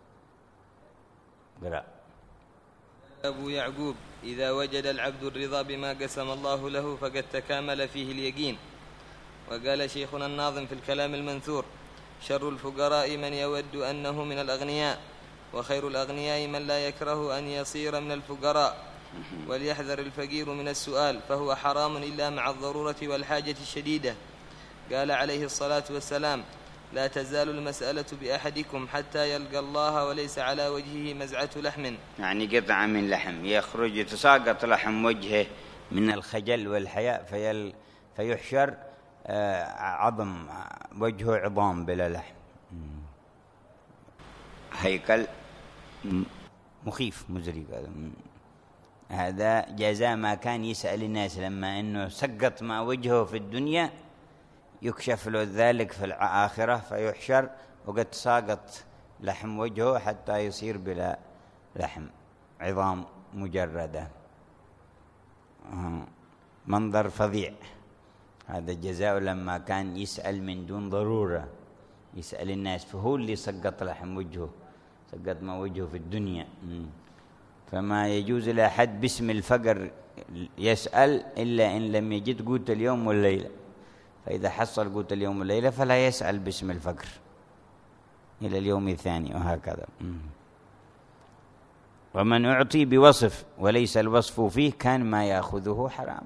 قرأ.
أبو يعقوب إذا وجد العبد الرضا بما قسم الله له فقد تكامل فيه اليقين. وقال شيخنا الناظم في الكلام المنثور: شر الفقراء من يود أنه من الأغنياء، وخير الأغنياء من لا يكره أن يصير من الفقراء. وليحذر الفقير من السؤال فهو حرام إلا مع الضرورة والحاجة الشديدة. قال عليه الصلاة والسلام: لا تزال المسألة بأحدكم حتى يلقى الله وليس على وجهه مزعة لحم،
يعني قطعة من لحم يخرج يتساقط لحم وجهه من الخجل والحياء فيحشر عظم وجهه عظام بلا لحم، هيكل مخيف مزري. هذا جزاء ما كان يسأل الناس لما أنه سقط ما وجهه في الدنيا يكشف له ذلك في الآخرة فيحشر وقد ساقط لحم وجهه حتى يصير بلا لحم، عظام مجردة. منظر فظيع. هذا الجزاء لما كان يسأل من دون ضرورة، يسأل الناس، فهو اللي سقط لحم وجهه، سقط ما وجهه في الدنيا. فما يجوز لأحد باسم الفقر يسأل إلا إن لم يجد قوت اليوم والليلة، فإذا حصل قوت اليوم والليلة فلا يسأل باسم الفقر إلى اليوم الثاني، وهكذا. ومن أعطي بوصف وليس الوصف فيه كان ما يأخذه حرام.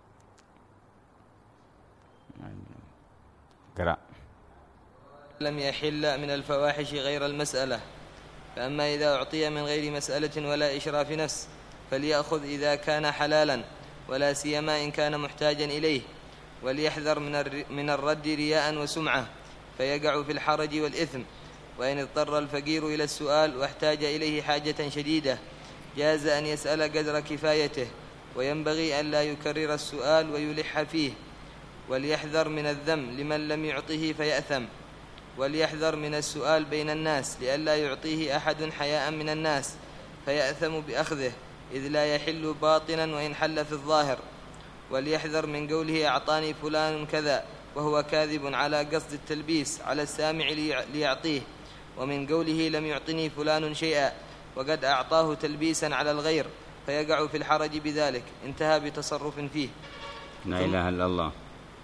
قرأ.
لم يحل من الفواحش غير المسألة. فأما إذا أعطي من غير مسألة ولا إشراف نفس فليأخذ إذا كان حلالا، ولا سيما إن كان محتاجا إليه. وليحذر من الرد رياء وسمعة فيقع في الحرج والإثم. وإن اضطر الفقير إلى السؤال واحتاج إليه حاجة شديدة جاز أن يسأل قدر كفايته، وينبغي أن لا يكرر السؤال ويلح فيه. وليحذر من الذم لمن لم يعطه فيأثم. وليحذر من السؤال بين الناس لئلا يعطيه أحد حياء من الناس فيأثم بأخذه، إذ لا يحل باطنا وإن حل في الظاهر. وليحذر من قوله أعطاني فلان كذا وهو كاذب على قصد التلبيس على السامع ليعطيه، ومن قوله لم يعطني فلان شيئا وقد أعطاه تلبيسا على الغير فيقع في الحرج بذلك. انتهى بتصرف فيه.
لا إله إلا الله.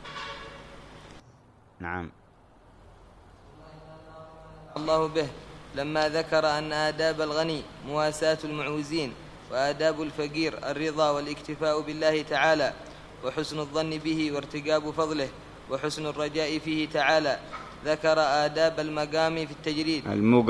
نعم.
الله به لما ذكر أن آداب الغني مواساة المعوزين وآداب الفقير الرضا والاكتفاء بالله تعالى وحسن الظن به وارتقاب فضله وحسن الرجاء فيه تعالى. ذكر آداب المقام في التجريد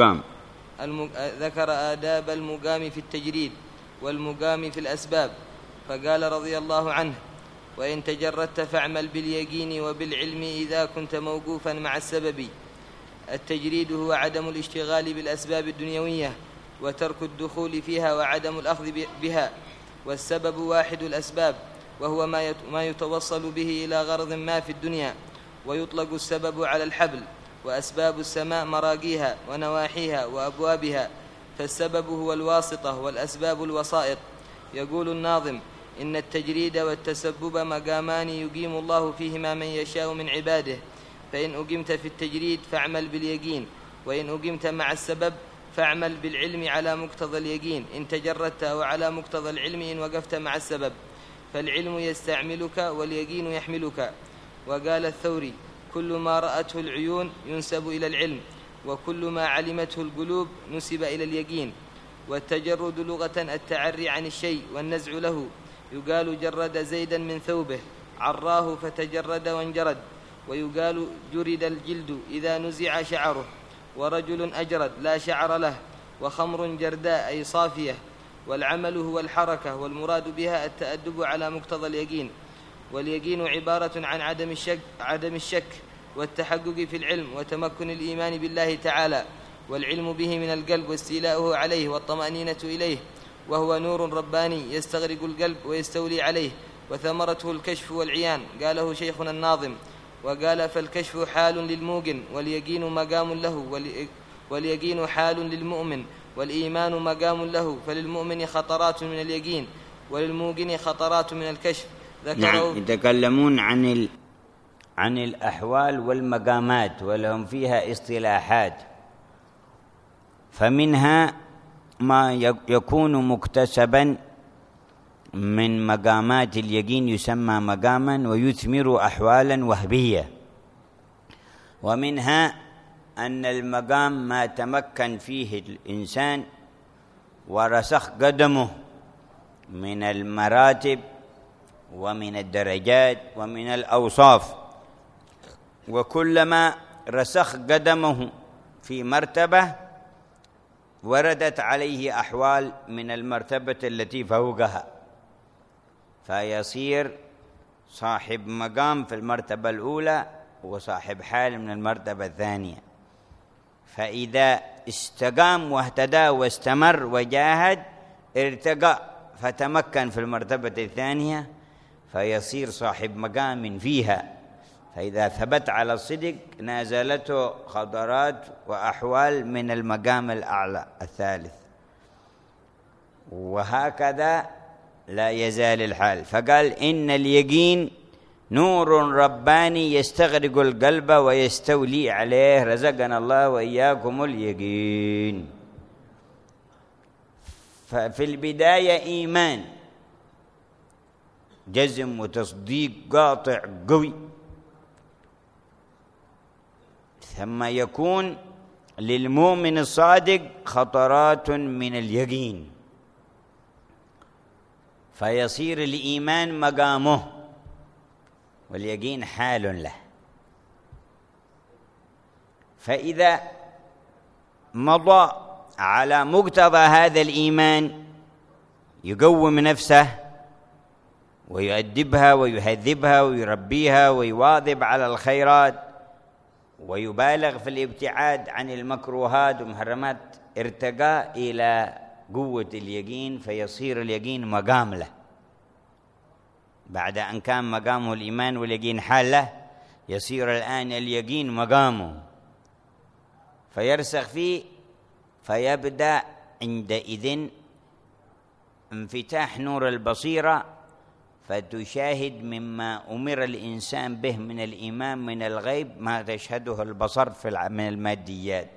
ذكر آداب المقام في التجريد والمقام في الأسباب، فقال رضي الله عنه: وإن تجردت فاعمل باليقين وبالعلم إذا كنت موقوفا مع السبب. التجريد هو عدم الاشتغال بالأسباب الدنيوية وترك الدخول فيها وعدم الأخذ بها، والسبب واحد الأسباب وهو ما يتوصل به إلى غرض ما في الدنيا، ويطلق السبب على الحبل، وأسباب السماء مراقيها ونواحيها وأبوابها، فالسبب هو الواسطة والأسباب الوسائط. يقول الناظم: إن التجريد والتسبب مقامان يقيم الله فيهما من يشاء من عباده، فإن أقمت في التجريد فاعمل باليقين، وإن أقمت مع السبب فاعمل بالعلم على مقتضى اليقين إن تجردت، وعلى مقتضى العلم إن وقفت مع السبب، فالعلم يستعملك واليقين يحملك. وقال الثوري: كل ما رأته العيون ينسب إلى العلم، وكل ما علمته القلوب نسب إلى اليقين. والتجرد لغة التعري عن الشيء والنزع له، يقال جرد زيدا من ثوبه، عراه فتجرد وانجرد. ويقال جرد الجلد إذا نزع شعره. ورجل أجرد لا شعر له. وخمر جرداء أي صافية. والعمل هو الحركة، والمراد بها التأدب على مقتضى اليقين. واليقين عبارة عن عدم الشك والتحقق في العلم وتمكن الإيمان بالله تعالى، والعلم به من القلب واستيلاؤه عليه والطمأنينة إليه، وهو نور رباني يستغرق القلب ويستولي عليه، وثمرته الكشف والعيان. قاله شيخنا الناظم. وقال: فالكشف حال للموقن، واليقين مقام له، واليقين حال للمؤمن، والإيمان مقام له. فللمؤمن خطرات من اليقين، وللموقن خطرات من الكشف.
نعم، يتكلمون عن الأحوال والمقامات، ولهم فيها اصطلاحات، فمنها ما يكون مكتسبا من مقامات اليقين يسمى مقاما ويثمر أحوالا وهبية. ومنها أن المقام ما تمكن فيه الإنسان ورسخ قدمه من المراتب ومن الدرجات ومن الأوصاف، وكلما رسخ قدمه في مرتبة وردت عليه أحوال من المرتبة التي فوقها، فيصير صاحب مقام في المرتبة الأولى وصاحب حال من المرتبة الثانية. فإذا استقام واهتدى واستمر وجاهد ارتقى فتمكن في المرتبة الثانية، فيصير صاحب مقام فيها. فإذا ثبت على الصدق نازلته خطرات وأحوال من المقام الأعلى الثالث، وهكذا لا يزال الحال. فقال: إن اليقين نور رباني يستغرق القلب ويستولي عليه. رزقنا الله وإياكم اليقين. ففي البداية إيمان جزم وتصديق قاطع قوي، ثم يكون للمؤمن الصادق خطرات من اليقين، فيصير الإيمان مقامه واليقين حال له. فإذا مضى على مقتضى هذا الإيمان يقوم نفسه ويؤدبها ويهذبها ويربيها ويواظب على الخيرات ويبالغ في الابتعاد عن المكروهات والمحرمات، ارتقى إلى قوة اليقين، فيصير اليقين مقام له. بعد أن كان مقامه الإيمان واليقين حال له، يصير الآن اليقين مقامه، فيرسخ فيه، فيبدأ عندئذ انفتاح نور البصيرة، فتشاهد مما أمر الإنسان به من الإيمان من الغيب ما تشهده البصر من الماديات.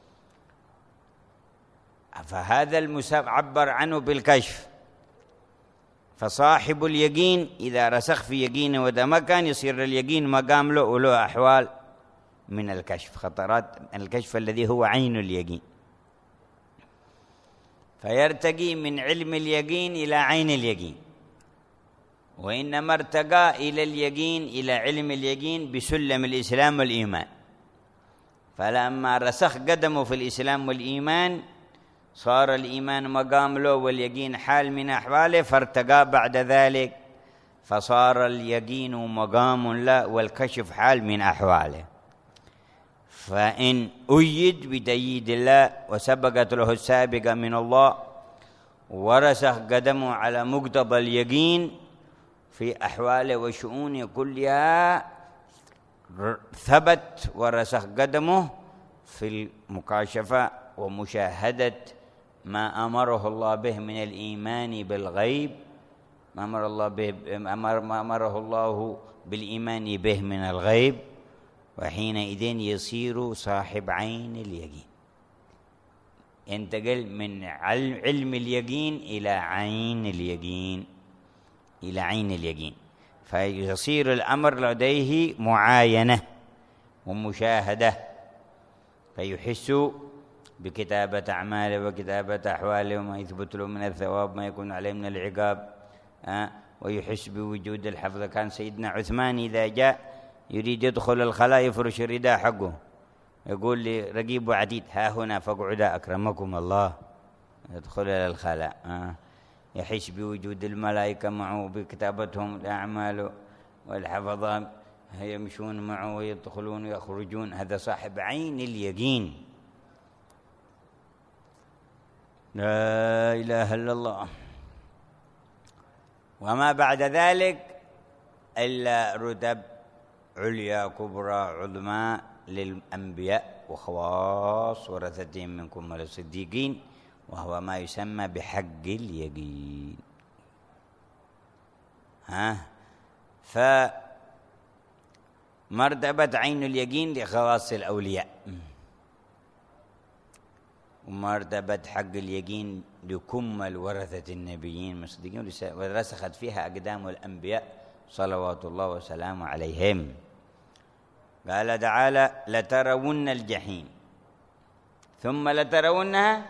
فهذا عبر عنه بالكشف. فصاحب اليقين إذا رسخ في يقينه وتمكن يصير اليقين مقام له وله أحوال من الكشف، خطرات الكشف الذي هو عين اليقين. فيرتقي من علم اليقين إلى عين اليقين، وإنما ارتقى إلى اليقين إلى علم اليقين بسلم الإسلام والإيمان. فلما رسخ قدمه في الإسلام والإيمان صار الإيمان مقام له واليقين حال من أحواله، فارتقى بعد ذلك فصار اليقين مقام له والكشف حال من أحواله. فإن أيد بتأييد الله وسبقت له السابقة من الله ورسخ قدمه على مقتضى اليقين في أحواله وشؤونه كلها، ثبت ورسخ قدمه في المكاشفة ومشاهدة ما أمره الله به من الإيمان بالغيب، ما أمره الله بالإيمان به من الغيب، وحينئذ يصير صاحب عين اليقين، ينتقل من علم اليقين إلى عين اليقين، إلى عين اليقين، فيصير الأمر لديه معاينة ومشاهدة، فيحس بكتابة أعماله وكتابة أحواله وما يثبت له من الثواب ما يكون عليه من العقاب، ويحس بوجود الحفظ. كان سيدنا عثمان إذا جاء يريد يدخل الخلاء يفرش الرداء حقه، يقول لرقيب وعتيد ها هنا فاقعدا أكرمكم الله، يدخل إلى الخلاء، يحس بوجود الملائكة معه بكتابتهم الأعمال، والحفظة يمشون معه ويدخلون ويخرجون. هذا صاحب عين اليقين. لا إله إلا الله. وما بعد ذلك إلا رتب عليا كبرى عظمى للأنبياء وخواص ورثتهم منكم الصديقين، وهو ما يسمى بحق اليقين. فمرتبة عين اليقين لخواص الأولياء، ومرتبة حق اليقين لكمل ورثة النبيين المصديقين، ورسخت فيها أقدام الأنبياء صلوات الله وسلامه عليهم. قال تعالى لترون الجحيم ثم لترونها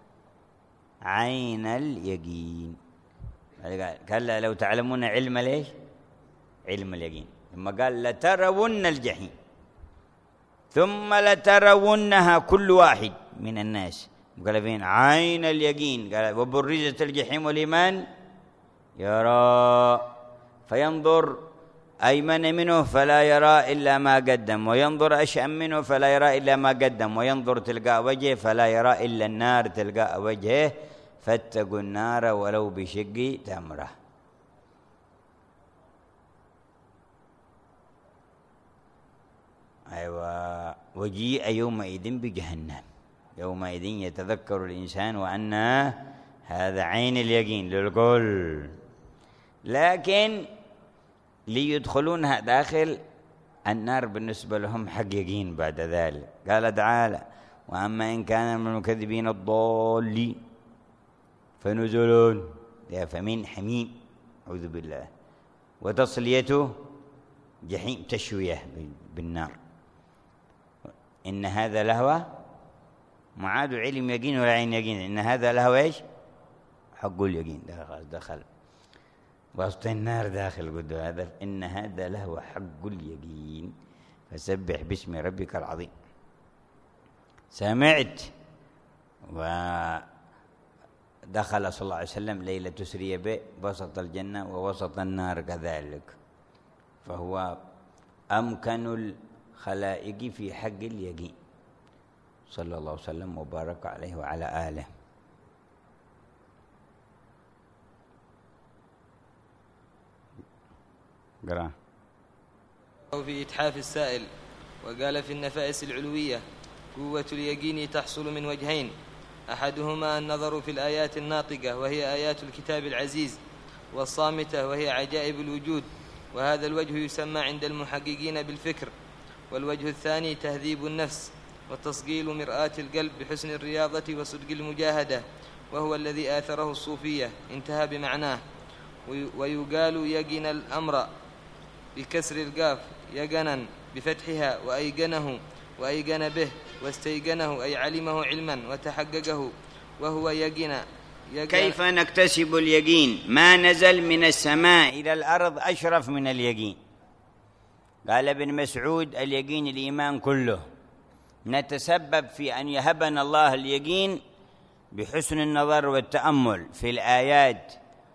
عين اليقين. قال لو تعلمون علم ليش؟ علم اليقين. ثم قال لترون الجحيم ثم لترونها كل واحد من الناس. قال فين؟ عين اليقين. قال وبرزت الجحيم لمن يرى فينظر أيمن منه فلا يرى إلا ما قدم، وينظر أشأم منه فلا يرى إلا ما قدم، وينظر تلقاء وجهه فلا يرى إلا النار تلقاء وجهه، فاتقوا النار ولو بشق تمرة. أيوة. وجيء يومئذ بجهنم، يومئذ يتذكر الإنسان وأن هذا عين اليقين للكل، لكن ليدخلونها داخل النار بالنسبة لهم حق يقين بعد ذلك. قال تعالى وأما إن كان من المكذبين الضالين فنزل فمن حميم، أعوذ بالله، وتصليته جحيم، تشوية بالنار. إن هذا لهو معاد علم يقين ولا عين يقين، إن هذا لهو إيش؟ حق اليقين، دخل وسط النار داخل قد هذا، إن هذا لهو حق اليقين، فسبح باسم ربك العظيم. سمعت. ودخل صلى الله عليه وسلم ليلة تسري به وسط الجنة ووسط النار كذلك، فهو أمكن الخلائق في حق اليقين صلى الله عليه وسلم وبارك عليه وعلى آله. قرأ.
في إتحاف السائل. وقال في النفائس العلوية قوة اليقين تحصل من وجهين، أحدهما النظر في الآيات الناطقة وهي آيات الكتاب العزيز، والصامتة وهي عجائب الوجود، وهذا الوجه يسمى عند المحققين بالفكر. والوجه الثاني تهذيب النفس وتصقيل مرآة القلب بحسن الرياضة وصدق المجاهدة، وهو الذي آثره الصوفية، انتهى بمعناه. ويقال يقن الأمر بكسر القاف يقنا بفتحها، وأيقنه وأيقن به، واستيقنه أي علمه علما وتحققه، وهو يقن
كيف نكتسب اليقين؟ ما نزل من السماء إلى الأرض أشرف من اليقين. قال ابن مسعود: اليقين الإيمان كله. نتسبب في أن يهبنا الله اليقين بحسن النظر والتأمل في الآيات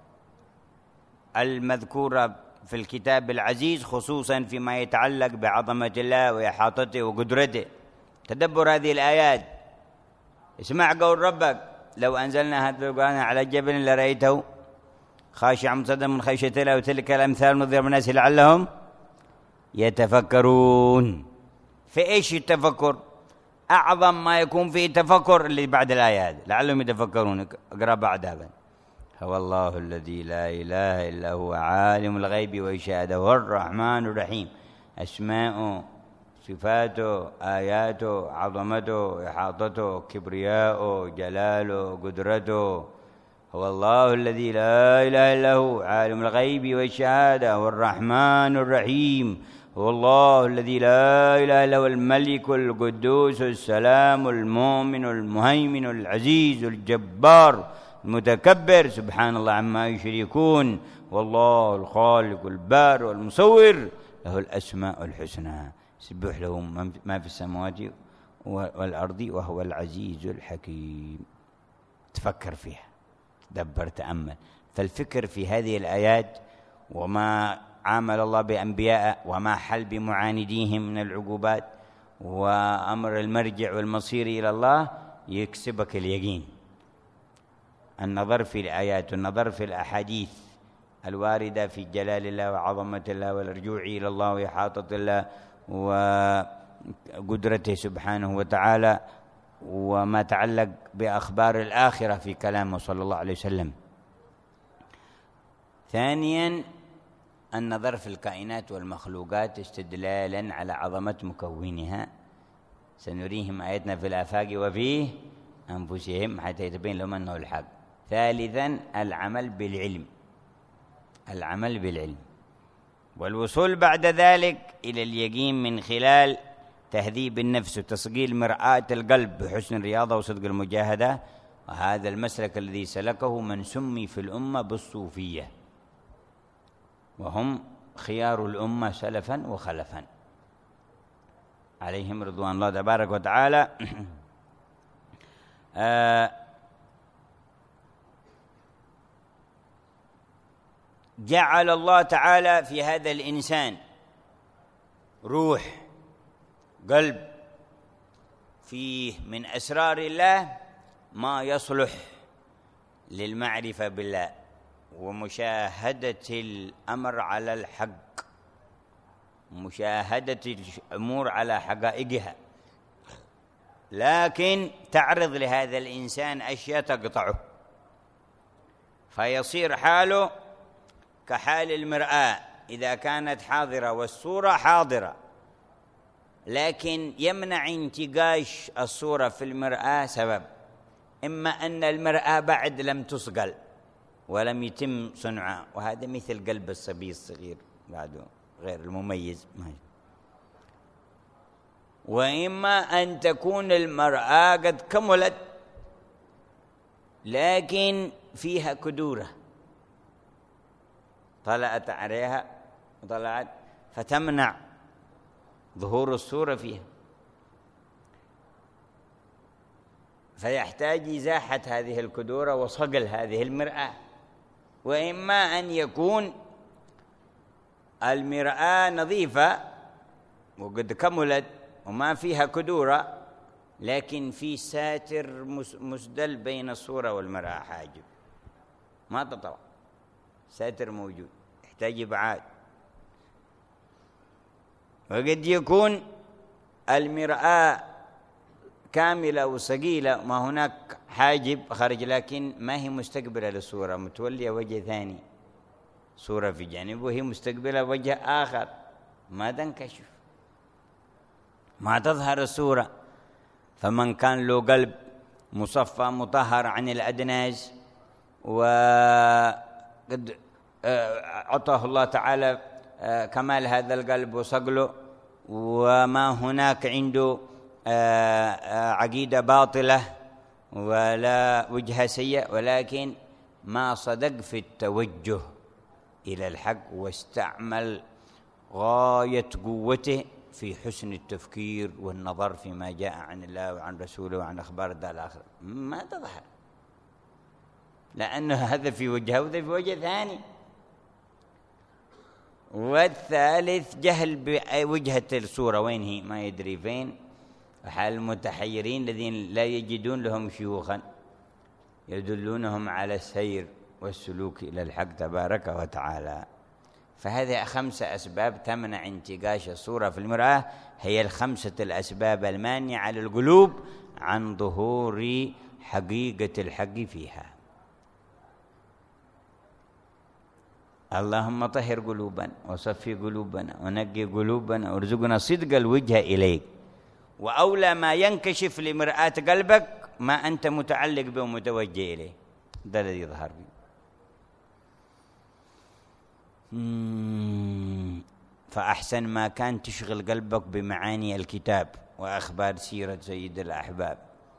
المذكورة في الكتاب العزيز، خصوصا فيما يتعلق بعظمة الله وإحاطته وقدرته. تدبر هذه الآيات. اسمع قول ربك: لو أنزلنا هذا القرآن على جبل لرأيته خاشعا متصدعا من خشية الله، وتلك الأمثال نضربها للناس لعلهم يتفكرون. في إيش التفكر؟ أعظم ما يكون فيه تفكر اللي بعد الآيات، لعلهم يتفكرون. اقرأ بعد هذا: هو الله الذي لا إله إلا هو عالم الغيب والشهادة هو الرحمن الرحيم. أسماؤه، صفاته، آياته، عظمته، إحاطته، كبرياؤه، جلاله، قدرته. هو الله الذي لا إله إلا هو عالم الغيب والشهادة هو الرحمن الرحيم. هو الله الذي لا إله إلا هو الملك القدوس السلام المؤمن المهيمن العزيز الجبار المتكبر، سبحان الله عما يشركون. والله الخالق البارئ المصور، له الأسماء الحسنى، سبح له ما في السماوات والأرض وهو العزيز الحكيم. تفكر فيها، تدبر، تأمل. فالفكر في هذه الآيات وما عامل الله بأنبياء وما حل بمعانديهم من العقوبات وأمر المرجع والمصير إلى الله يكسبك اليقين. النظر في الآيات والنظر في الأحاديث الواردة في جلال الله وعظمة الله والرجوع إلى الله وإحاطة الله وقدرته سبحانه وتعالى، وما تعلق بأخبار الآخرة في كلامه صلى الله عليه وسلم. ثانياً، النظر في الكائنات والمخلوقات استدلالاً على عظمة مكونها. سنريهم آياتنا في الآفاق وفي أنفسهم حتى يتبين لهم أنه الحق. ثالثاً، العمل بالعلم. العمل بالعلم والوصول بعد ذلك إلى اليقين من خلال تهذيب النفس وتصقيل مرآة القلب بحسن الرياضة وصدق المجاهدة. وهذا المسلك الذي سلكه من سمي في الأمة بالصوفية، وهم خيار الأمة سلفا وخلفا عليهم رضوان الله تبارك وتعالى. جعل الله تعالى في هذا الإنسان روح، قلب، فيه من أسرار الله ما يصلح للمعرفة بالله ومشاهدة الأمر على الحق، مشاهدة الأمور على حقائقها. لكن تعرض لهذا الإنسان أشياء تقطعه، فيصير حاله كحال المرآة إذا كانت حاضرة والصورة حاضرة، لكن يمنع انتقاش الصورة في المرآة سبب: إما أن المرآة بعد لم تصقل ولم يتم صنعها، وهذا مثل قلب الصبي الصغير بعده غير المميز، وإما أن تكون المرآة قد كملت لكن فيها كدورة طلعت عليها وطلعت فتمنع ظهور الصورة فيها، فيحتاج إزاحة هذه الكدورة وصقل هذه المرآة. وإما أن يكون المرآة نظيفة وقد كملت وما فيها كدورة، لكن في ساتر مسدل بين الصورة والمرآة، حاجب ما تطلع، ساتر موجود يحتاج إبعاد. وقد يكون المرآة كاملة وثقيلة، ما هناك حاجب خارج لكن ما هي مستقبلة للصورة، متولية وجه ثاني، صورة في جانب وهي مستقبلة وجه آخر، ما تنكشف، ما تظهر الصورة. فمن كان له قلب مصفى مطهر عن الأدناس وقد أعطاه الله تعالى كمال هذا القلب وصقله، وما هناك عنده عقيدة باطلة ولا وجهة سيئة، ولكن ما صدق في التوجه إلى الحق واستعمل غاية قوته في حسن التفكير والنظر فيما جاء عن الله وعن رسوله وعن أخبار الدار الآخرة، ما تظهر، لأنه هذا في وجهه وذا في وجه ثاني. والثالث جهل بوجهة الصورة وين هي، ما يدري فين، حال المتحيرين الذين لا يجدون لهم شيوخا يدلونهم على السير والسلوك إلى الحق تبارك وتعالى. فهذه 5 أسباب تمنع انتقاش الصورة في المرآة، هي ال5 الأسباب المانعة للقلوب عن ظهور حقيقة الحق فيها. اللهم طهر قلوبنا وصفي قلوبنا ونقي قلوبنا وارزقنا صدق الوجه إليك. وأولى ما ينكشف لمرآة قلبك ما أنت متعلق به ومتوجه إليه، ده الذي يظهر به. فأحسن ما كان تشغل قلبك بمعاني الكتاب وأخبار سيرة سيد الأحباب،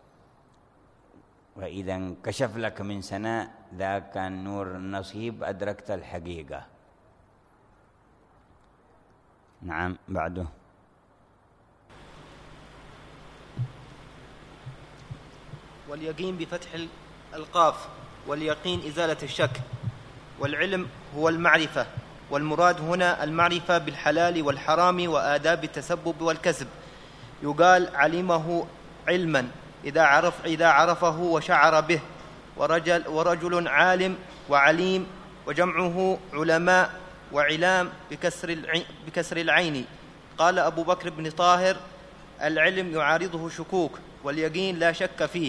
وإذا انكشف لك من سناء ذاك النور النصيب أدركت الحقيقة. نعم بعده.
واليقين بفتح القاف، واليقين إزالة الشك. والعلم هو المعرفة، والمراد هنا المعرفة بالحلال والحرام وآداب التسبب والكسب. يقال علمه علما إذا عرفه وشعر به، ورجل عالم وعليم، وجمعه علماء وعلام بكسر العين. قال أبو بكر بن طاهر: العلم يعارضه شكوك، واليقين لا شك فيه.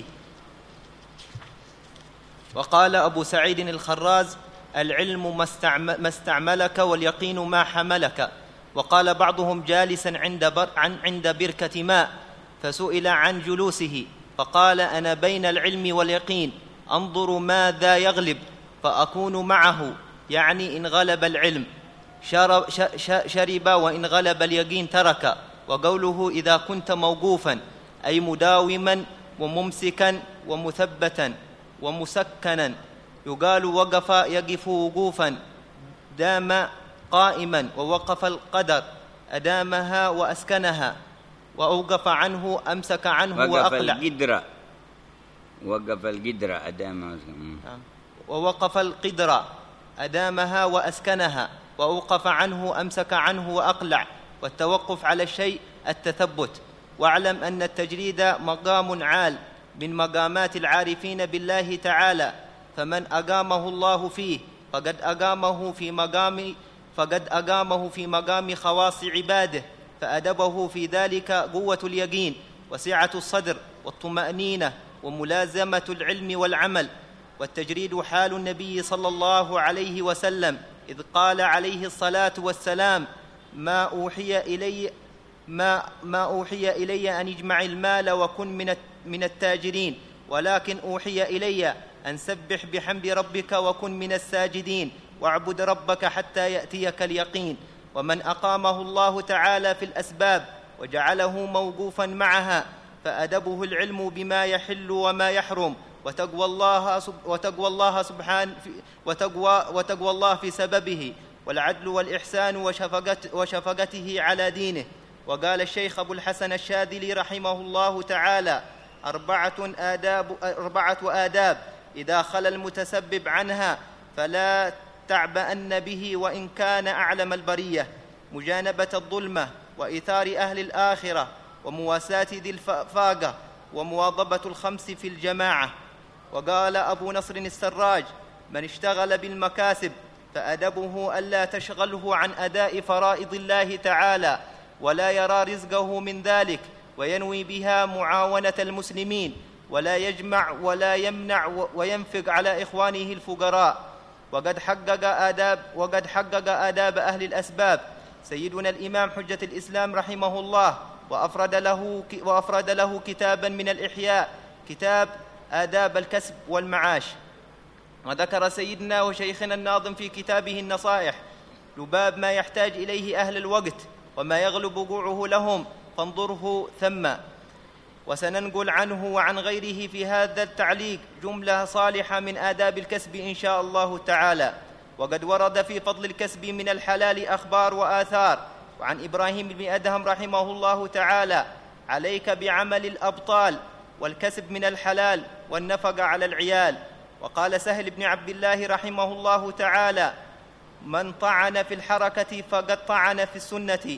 وقال أبو سعيد الخراز: العلم ما استعملك، واليقين ما حملك. وقال بعضهم جالسا عند بركة ماء، فسئل عن جلوسه فقال: أنا بين العلم واليقين، أنظر ماذا يغلب فأكون معه، يعني إن غلب العلم شرب، وإن غلب اليقين ترك. وقوله: إذا كنت موقوفا، أي مداوما وممسكا ومثبتا ومسكنا. يقال وقف يقف وقوفا، دام قائما. ووقف القدر، أدامها وأسكنها. وأوقف عنه، أمسك عنه وأقلع.
وقف القدرة أدامها
ووقف القدرة أدامها وأسكنها. وأوقف عنه، أمسك عنه وأقلع. والتوقف على الشيء التثبت. واعلم أن التجريد مقام عال من مقامات العارفين بالله تعالى، فمن أقامه الله فيه فقد أقامه في مقام خواص عباده، فأدبه في ذلك قوة اليقين وسعة الصدر والطمأنينة وملازمة العلم والعمل. والتجريد حال النبي صلى الله عليه وسلم، إذ قال عليه الصلاة والسلام: ما أوحي إلي أن اجمع المال وكن من التاجرين، ولكن أوحي إلي أن سبح بحمد ربك وكن من الساجدين، واعبد ربك حتى يأتيك اليقين. ومن أقامه الله تعالى في الأسباب وجعله موقوفا معها، فأدبه العلم بما يحل وما يحرم، وتقوى الله في سببه، والعدل والإحسان وشفقته على دينه. وقال الشيخ أبو الحسن الشاذلي رحمه الله تعالى: 4 آداب إذا خلا المتسبب عنها فلا تعبأن به وإن كان أعلم البرية: مجانبة الظلمة، وإيثار أهل الآخرة، ومواساة ذي الفاقة، ومواظبة الخمس في الجماعة. وقال أبو نصر السراج: من اشتغل بالمكاسب فأدبه ألا تشغله عن أداء فرائض الله تعالى، ولا يرى رزقه من ذلك، وينوي بها معاونة المسلمين، ولا يجمع ولا يمنع وينفق على إخوانه الفقراء. وقد حقق آداب أهل الأسباب سيدنا الإمام حجة الإسلام رحمه الله، وأفرد له كتابا من الإحياء، كتاب آداب الكسب والمعاش. وذكر سيدنا وشيخنا الناظم في كتابه النصائح لباب ما يحتاج إليه أهل الوقت وما يغلب وقوعه لهم، فانظره ثم. وسننقل عنه وعن غيره في هذا التعليق جملة صالحة من آداب الكسب إن شاء الله تعالى. وقد ورد في فضل الكسب من الحلال أخبار وآثار. وعن إبراهيم بن أدهم رحمه الله تعالى: عليك بعمل الأبطال والكسب من الحلال والنفقة على العيال. وقال سهل بن عبد الله رحمه الله تعالى: من طعن في الحركة فقد طعن في السنة،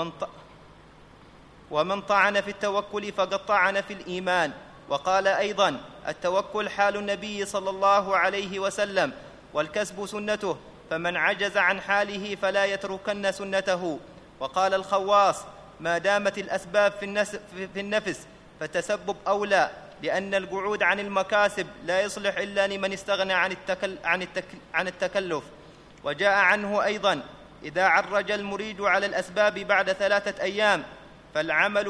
ومن طعن في التوكل فقد طعن في الإيمان. وقال أيضا: التوكل حال النبي صلى الله عليه وسلم، والكسب سنته، فمن عجز عن حاله فلا يتركن سنته. وقال الخواص: ما دامت الأسباب في النفس فالتسبب أولى، لأن القعود عن المكاسب لا يصلح إلا لمن استغنى عن التكلف. وجاء عنه أيضا: إذا عرج المريد على الأسباب بعد 3 أيام فالعمل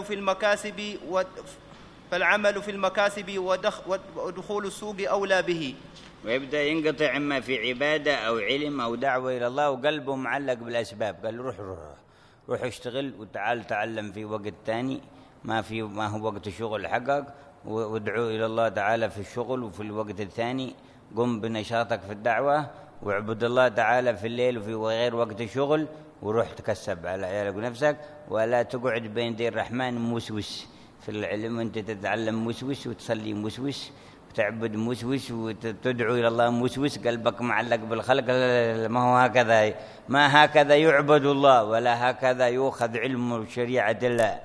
في المكاسب ودخول السوق أولى به.
ويبدأ ينقطع إما في عبادة أو علم أو دعوة إلى الله وقلبه معلق بالأسباب. قال روح اشتغل وتعال تعلم في وقت تاني، ما هو وقت الشغل حقك، وادعو إلى الله تعالى في الشغل، وفي الوقت الثاني قم بنشاطك في الدعوة، واعبد الله تعالى في الليل وفي غير وقت الشغل، وروح تكسب على عيالك ونفسك. ولا تقعد بين يدي الرحمن موسوس في العلم، وانت تتعلم موسوس وتصلي موسوس وتعبد موسوس وتدعو إلى الله موسوس، قلبك معلق بالخلق. ما هو هكذا، ما هكذا يعبد الله، ولا هكذا يؤخذ علم شريعة الله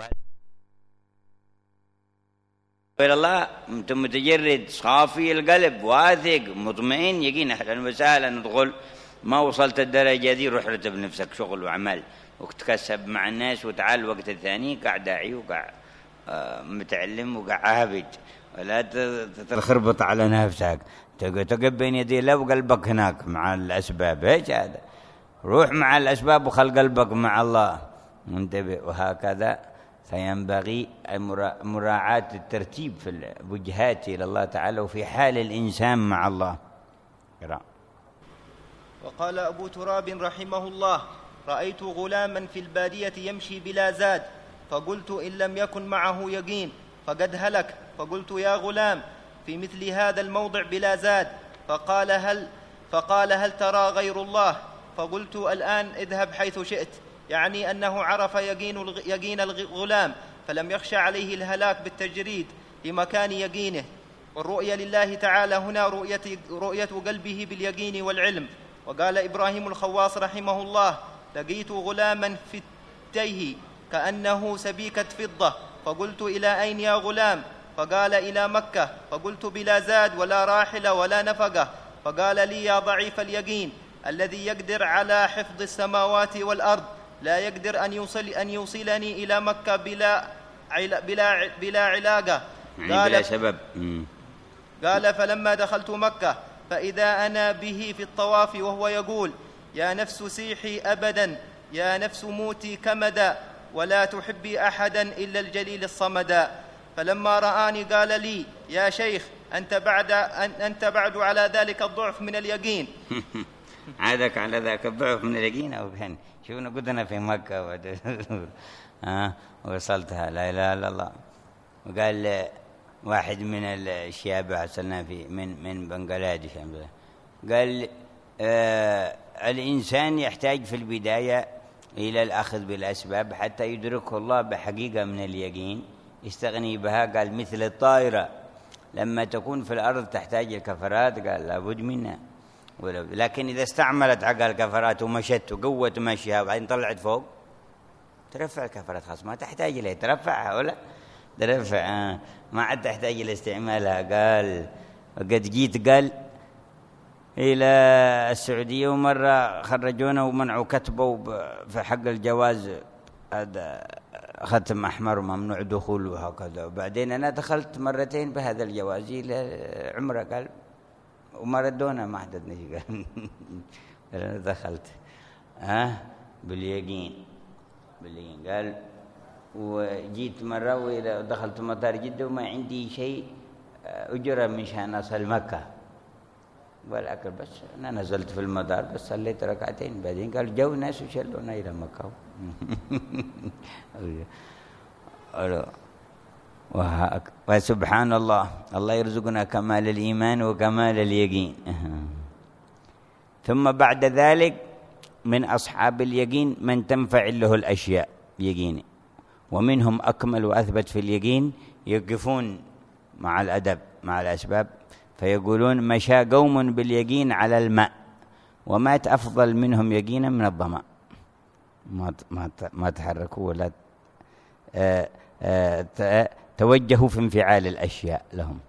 إلى الله. أنت متجرد صافي القلب واثق مطمئن يقين أهلا وسهلا ندخل. ما وصلت الدرجة دي روح رتب نفسك شغل وعمل وتكسب مع الناس، وتعال الوقت الثاني قاعد داعي وقاعد متعلم وقاعد عابد، ولا تخربط على نفسك. تقف بين يدي الله وقلبك هناك مع الأسباب. ايش هذا؟ روح مع الأسباب وخل قلبك مع الله، منتبه. وهكذا فينبغي مراعاة الترتيب في الوجهات إلى الله تعالى وفي حال الإنسان مع الله.
وقال أبو تراب رحمه الله: رأيت غلاما في البادية يمشي بلا زاد، فقلت: إن لم يكن معه يقين فقد هلك. فقلت: يا غلام، في مثل هذا الموضع بلا زاد. فقال: هل ترى غير الله؟ فقلت: الآن اذهب حيث شئت. يعني أنه عرف يقين الغلام، فلم يخشى عليه الهلاك بالتجريد لمكان يقينه. والرؤية لله تعالى هنا رؤية قلبه باليقين والعلم. وقال إبراهيم الخواص رحمه الله: لقيت غلاما في التيه كأنه سبيكة فضة، فقلت: إلى أين يا غلام؟ فقال: إلى مكة. فقلت: بلا زاد ولا راحلة ولا نفقة. فقال لي: يا ضعيف اليقين، الذي يقدر على حفظ السماوات والأرض لا يقدر أن يوصلني إلى مكة بلا علاقة.
يعني بلا سبب.
قال: فلما دخلت مكة فإذا أنا به في الطواف وهو يقول: يا نفس سيحي أبدا، يا نفس موتي كمدا، ولا تحبي أحدا إلا الجليل الصمدا. فلما رآني قال لي: يا شيخ، أنت بعد على ذلك الضعف من اليقين.
عادك على ذاك الضعف من اليقين. أو كان شوفنا قلت أنا في مكة وصلتها لا إله إلا الله. وقال واحد من الشياب حصلنا في من بنغلاديش، قال الإنسان يحتاج في البداية إلى الأخذ بالأسباب حتى يدركه الله بحقيقة من اليقين يستغني بها. قال مثل الطائرة لما تكون في الأرض تحتاج الكفرات، قال لابد منها، لكن إذا استعملت عقل الكفرات ومشت وقوة مشيها وبعدين طلعت فوق ترفع الكفرات، خلاص ما تحتاج إليه، ترفعها ولا ترفع، ما عاد تحتاج إلى استعمالها. قال وقد جيت قال إلى السعودية ومرة خرجونا ومنعوا كتبوا في حق الجواز هذا ختم أحمر وممنوع دخول وهكذا. وبعدين أنا دخلت مرتين بهذا الجواز إلى عمرة، قال وما ردونا ما حددني، قال أنا دخلت باليقين. قال وجيت مرة ودخلت مطار جدة وما عندي شيء أجرة مشان أصل مكة والأكل، بس أنا نزلت في المطار بس صليت ركعتين، بعدين قال جو ناس وشلونا إلى مكة. وسبحان الله، الله يرزقنا كمال الإيمان وكمال اليقين. ثم بعد ذلك من أصحاب اليقين من تنفعل له الأشياء يقيني، ومنهم أكمل وأثبت في اليقين يقفون مع الأدب مع الأسباب، فيقولون مشى قوم باليقين على الماء ومات أفضل منهم يقينا من الظمأ، ما تحركوا ولا توجهوا في انفعال الأشياء لهم.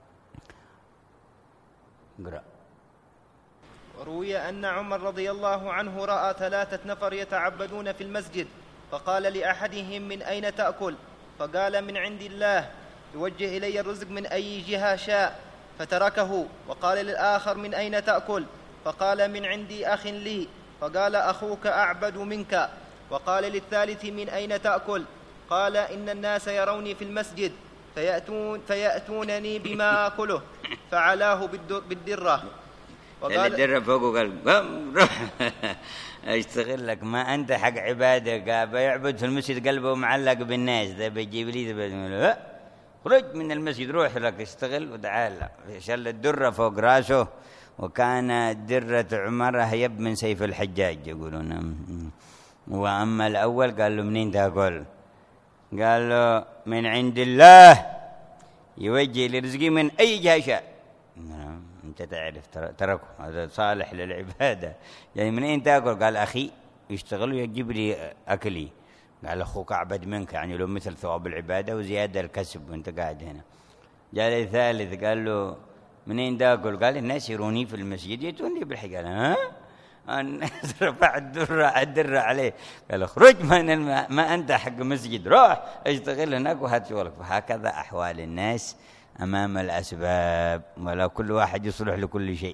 قرأ.
وروي أن عمر رضي الله عنه رأى 3 نفر يتعبدون في المسجد، فقال لأحدهم من أين تأكل؟ فقال من عند الله، يوجه إلي الرزق من أي جهة شاء، فتركه. وقال للآخر من أين تأكل؟ فقال من عندي أخ لي، فقال أخوك أعبد منك. وقال للثالث من أين تأكل؟ قال إن الناس يروني في المسجد فيأتونني بما أكله، فعلاه بالدرة.
وقال الدرة فوقه قال روح اشتغل لك، ما أنت حق عبادة، بيعبد في المسجد قلبه معلق بالناس، ده بيجيب لي خرج من المسجد، روح لك اشتغل وتعال. شل الدرة فوق راسه، وكان درة عمر هيب من سيف الحجاج يقولون. وأما الأول قال له منين تأكل؟ قال له من عند الله، يوجه لرزقي من أي جهة شاء. أنت تعرف تركه، هذا صالح للعبادة. يعني من أين تأكل؟ قال أخي يشتغل ويجيب لي أكلي. قال أخوك أعبد منك، يعني له مثل ثواب العبادة وزيادة الكسب وأنت قاعد هنا. جاء الثالث قال له من أين تأكل؟ قال الناس يروني في المسجد يأتوني بالحق. قال ها؟ الناس رفع الدرة عليه، قال اخرج ما أنت حق مسجد، روح اشتغل هناك وهات شغلك. وهكذا أحوال الناس أمام الأسباب، ولا كل واحد يصلح لكل شيء.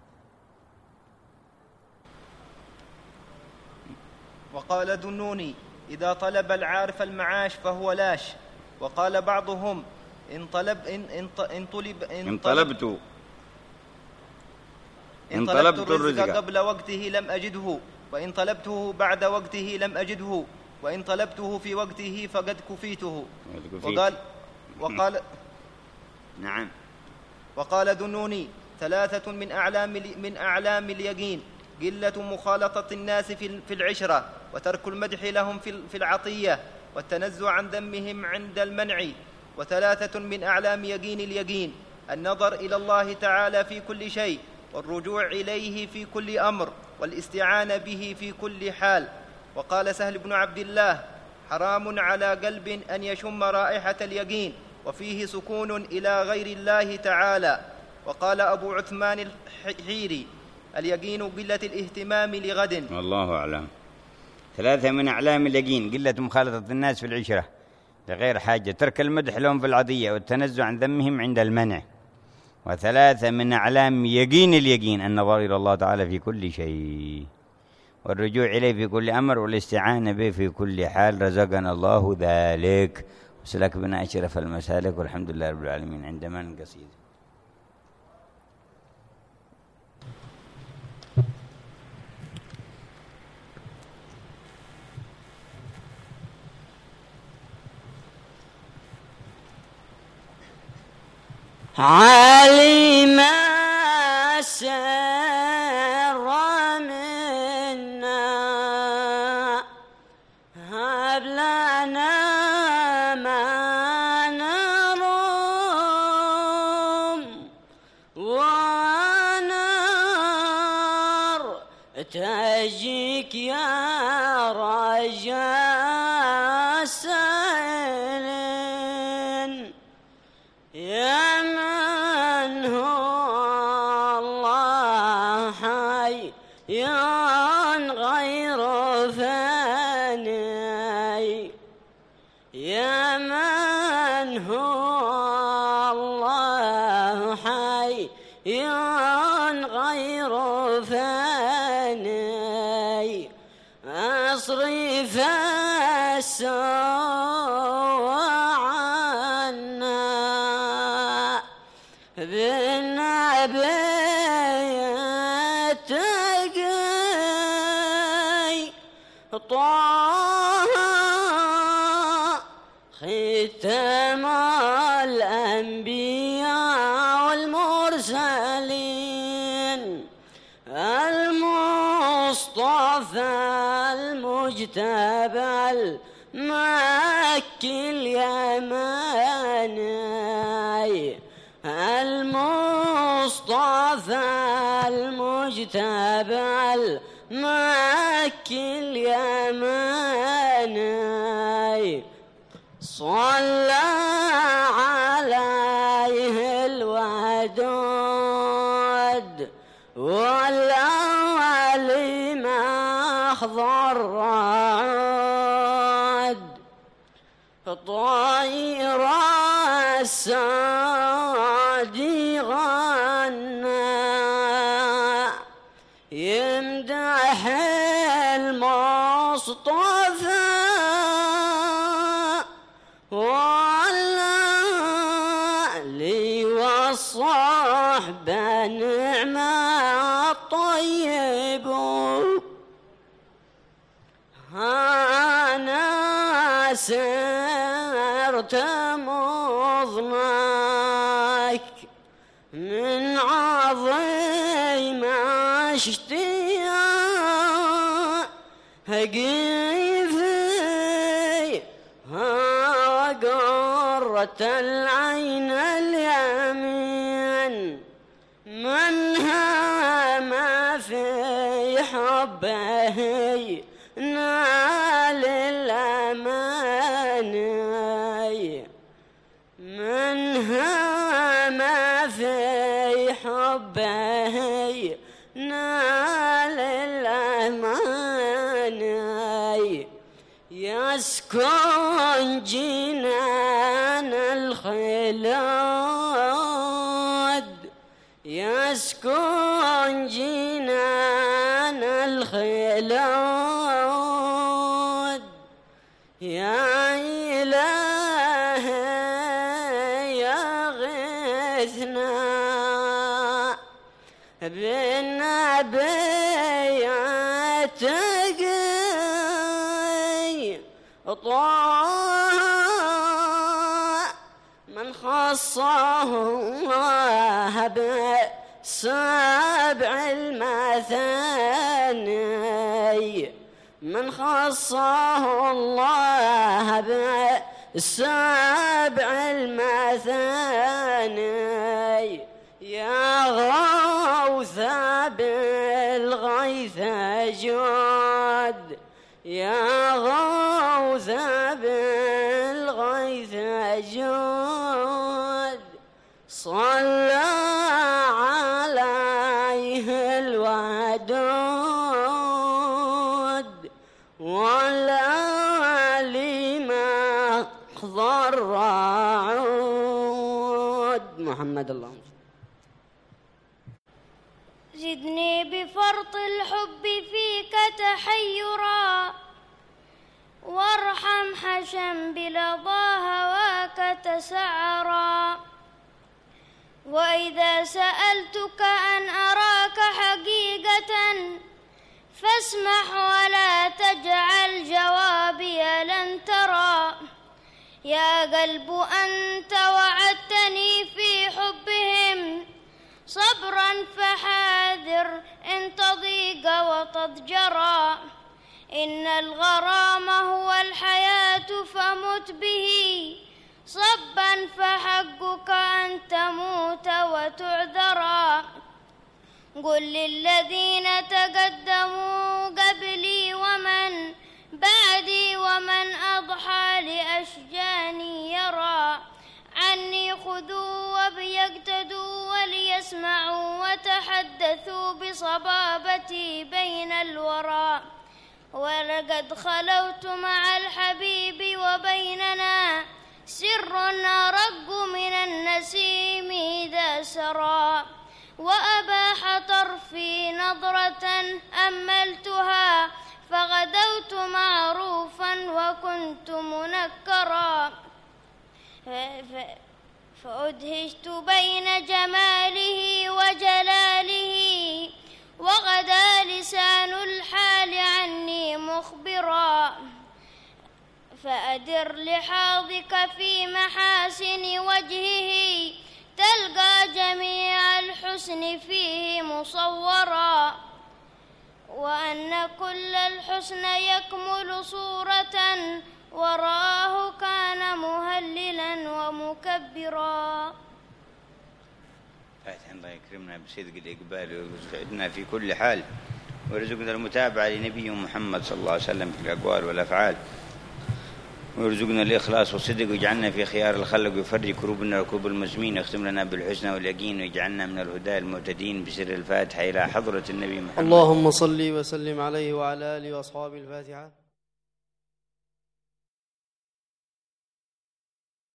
وقال ذنوني إذا طلب العارف المعاش فهو لاش. وقال بعضهم إن طلبت الرزق قبل وقته لم أجده، وإن طلبته بعد وقته لم أجده، وإن طلبته في وقته فقد كفيته.
نعم.
وقال ذنوني 3 من أعلام اليقين: قلة مخالطة الناس في العشرة، وترك المدح لهم في العطية، والتنزع عن ذمهم عند المنع. 3 من أعلام يقين اليقين: النظر إلى الله تعالى في كل شيء، والرجوع إليه في كل أمر، والاستعانة به في كل حال. وقال سهل بن عبد الله: حرام على قلب أن يشم رائحة اليقين وفيه سكون إلى غير الله تعالى. وقال أبو عثمان الحيري: اليقين قلة الاهتمام لغد.
الله أعلم. 3 من أعلام اليقين: قلة مخالطة الناس في العشرة لغير حاجة، ترك المدح لهم في العطية، والتنزع عن ذمهم عند المنع. 3 من أعلام يقين اليقين: النظر إلى الله تعالى في كل شيء، والرجوع إليه في كل أمر، والاستعانة به في كل حال. رزقنا الله ذلك. وسلك بنا أشرف المسالك، والحمد لله رب العالمين. عند من قصيد.
علم السر منا هب لنا ما نروم ونار تجيك يا رجاء سائلين يا من هو الله حي غير فاني يا من هو الله حي غير فاني أصرف السوء عنا بالنبي التقي طه ختم الأنبياء والمرسلين المصطفى المجتبى المكي اليماني المصطفى المجتبى المكي اليماني صلى عليه الودود والأول محضر رعود طير السادي غنى يمدح المصطفى والآل والصحبة نعمة الطيب أنا سرت مضناك من عظيم اشتياق هقيفي وقرة العين اليمين منها ما في حبه نال الأماني منها ما في حبه نال الأماني يسكن جنان الخلود يسكن جنان الخلود يا إلهي يغثنا بالنبي تقي طه من خصه الله بسبع المثاني من خصه الله بسبع المثاني يا غوث بالغيث جود يا غوث بالغيث جود صلى عليه الودود والآل محضر رعود محمد اللهم
زدني بفرط الحب فيك تحيرا وارحم حشم بلظى هواك تسعرا وإذا سألتك أن أراك حقيقة فاسمح ولا تجعل جوابي لن ترى يا قلب أنت وعدتني في حبهم صبرا فحاذر إن تضيق وتضجرا إن الغرام هو الحياة فمت به صبا فحقك أن تموت وتعذرا قل للذين تقدموا قبلي ومن بعدي ومن أضحى لأشجاني يرى عني خذوا وبيقتدوا وليسمعوا وتحدثوا بصبابتي بين الورى ولقد خلوت مع الحبيب وبيننا سر أرق من النسيم إذا سرى وأباح طرفي نظرة أملتها فغدوت معروفا وكنت منكرا فأدهشت بين جماله وجلاله وغدا لسان الحال عني مخبرا فأدر لحاظك في محاسن وجهه تلقى جميع الحسن فيه مصورا، وأن كل الحسن يكمل صورة ورآه كان مهللا ومكبرا.
الله يكرمنا بصدق الإقبال ويسعدنا في كل حال، ويرزقنا المتابعة لنبي محمد صلى الله عليه وسلم في الأقوال والأفعال، ويرزقنا الإخلاص والصدق، ويجعلنا في خيار الخلق، ويفرج كروبنا وكروب المسلمين، ويختم لنا بالحسنى واليقين، ويجعلنا من الهدى المهتدين بسر الفاتحة إلى حضرة النبي محمد.
اللهم صل وسلم عليه وعلى آله وأصحابه. الفاتحة.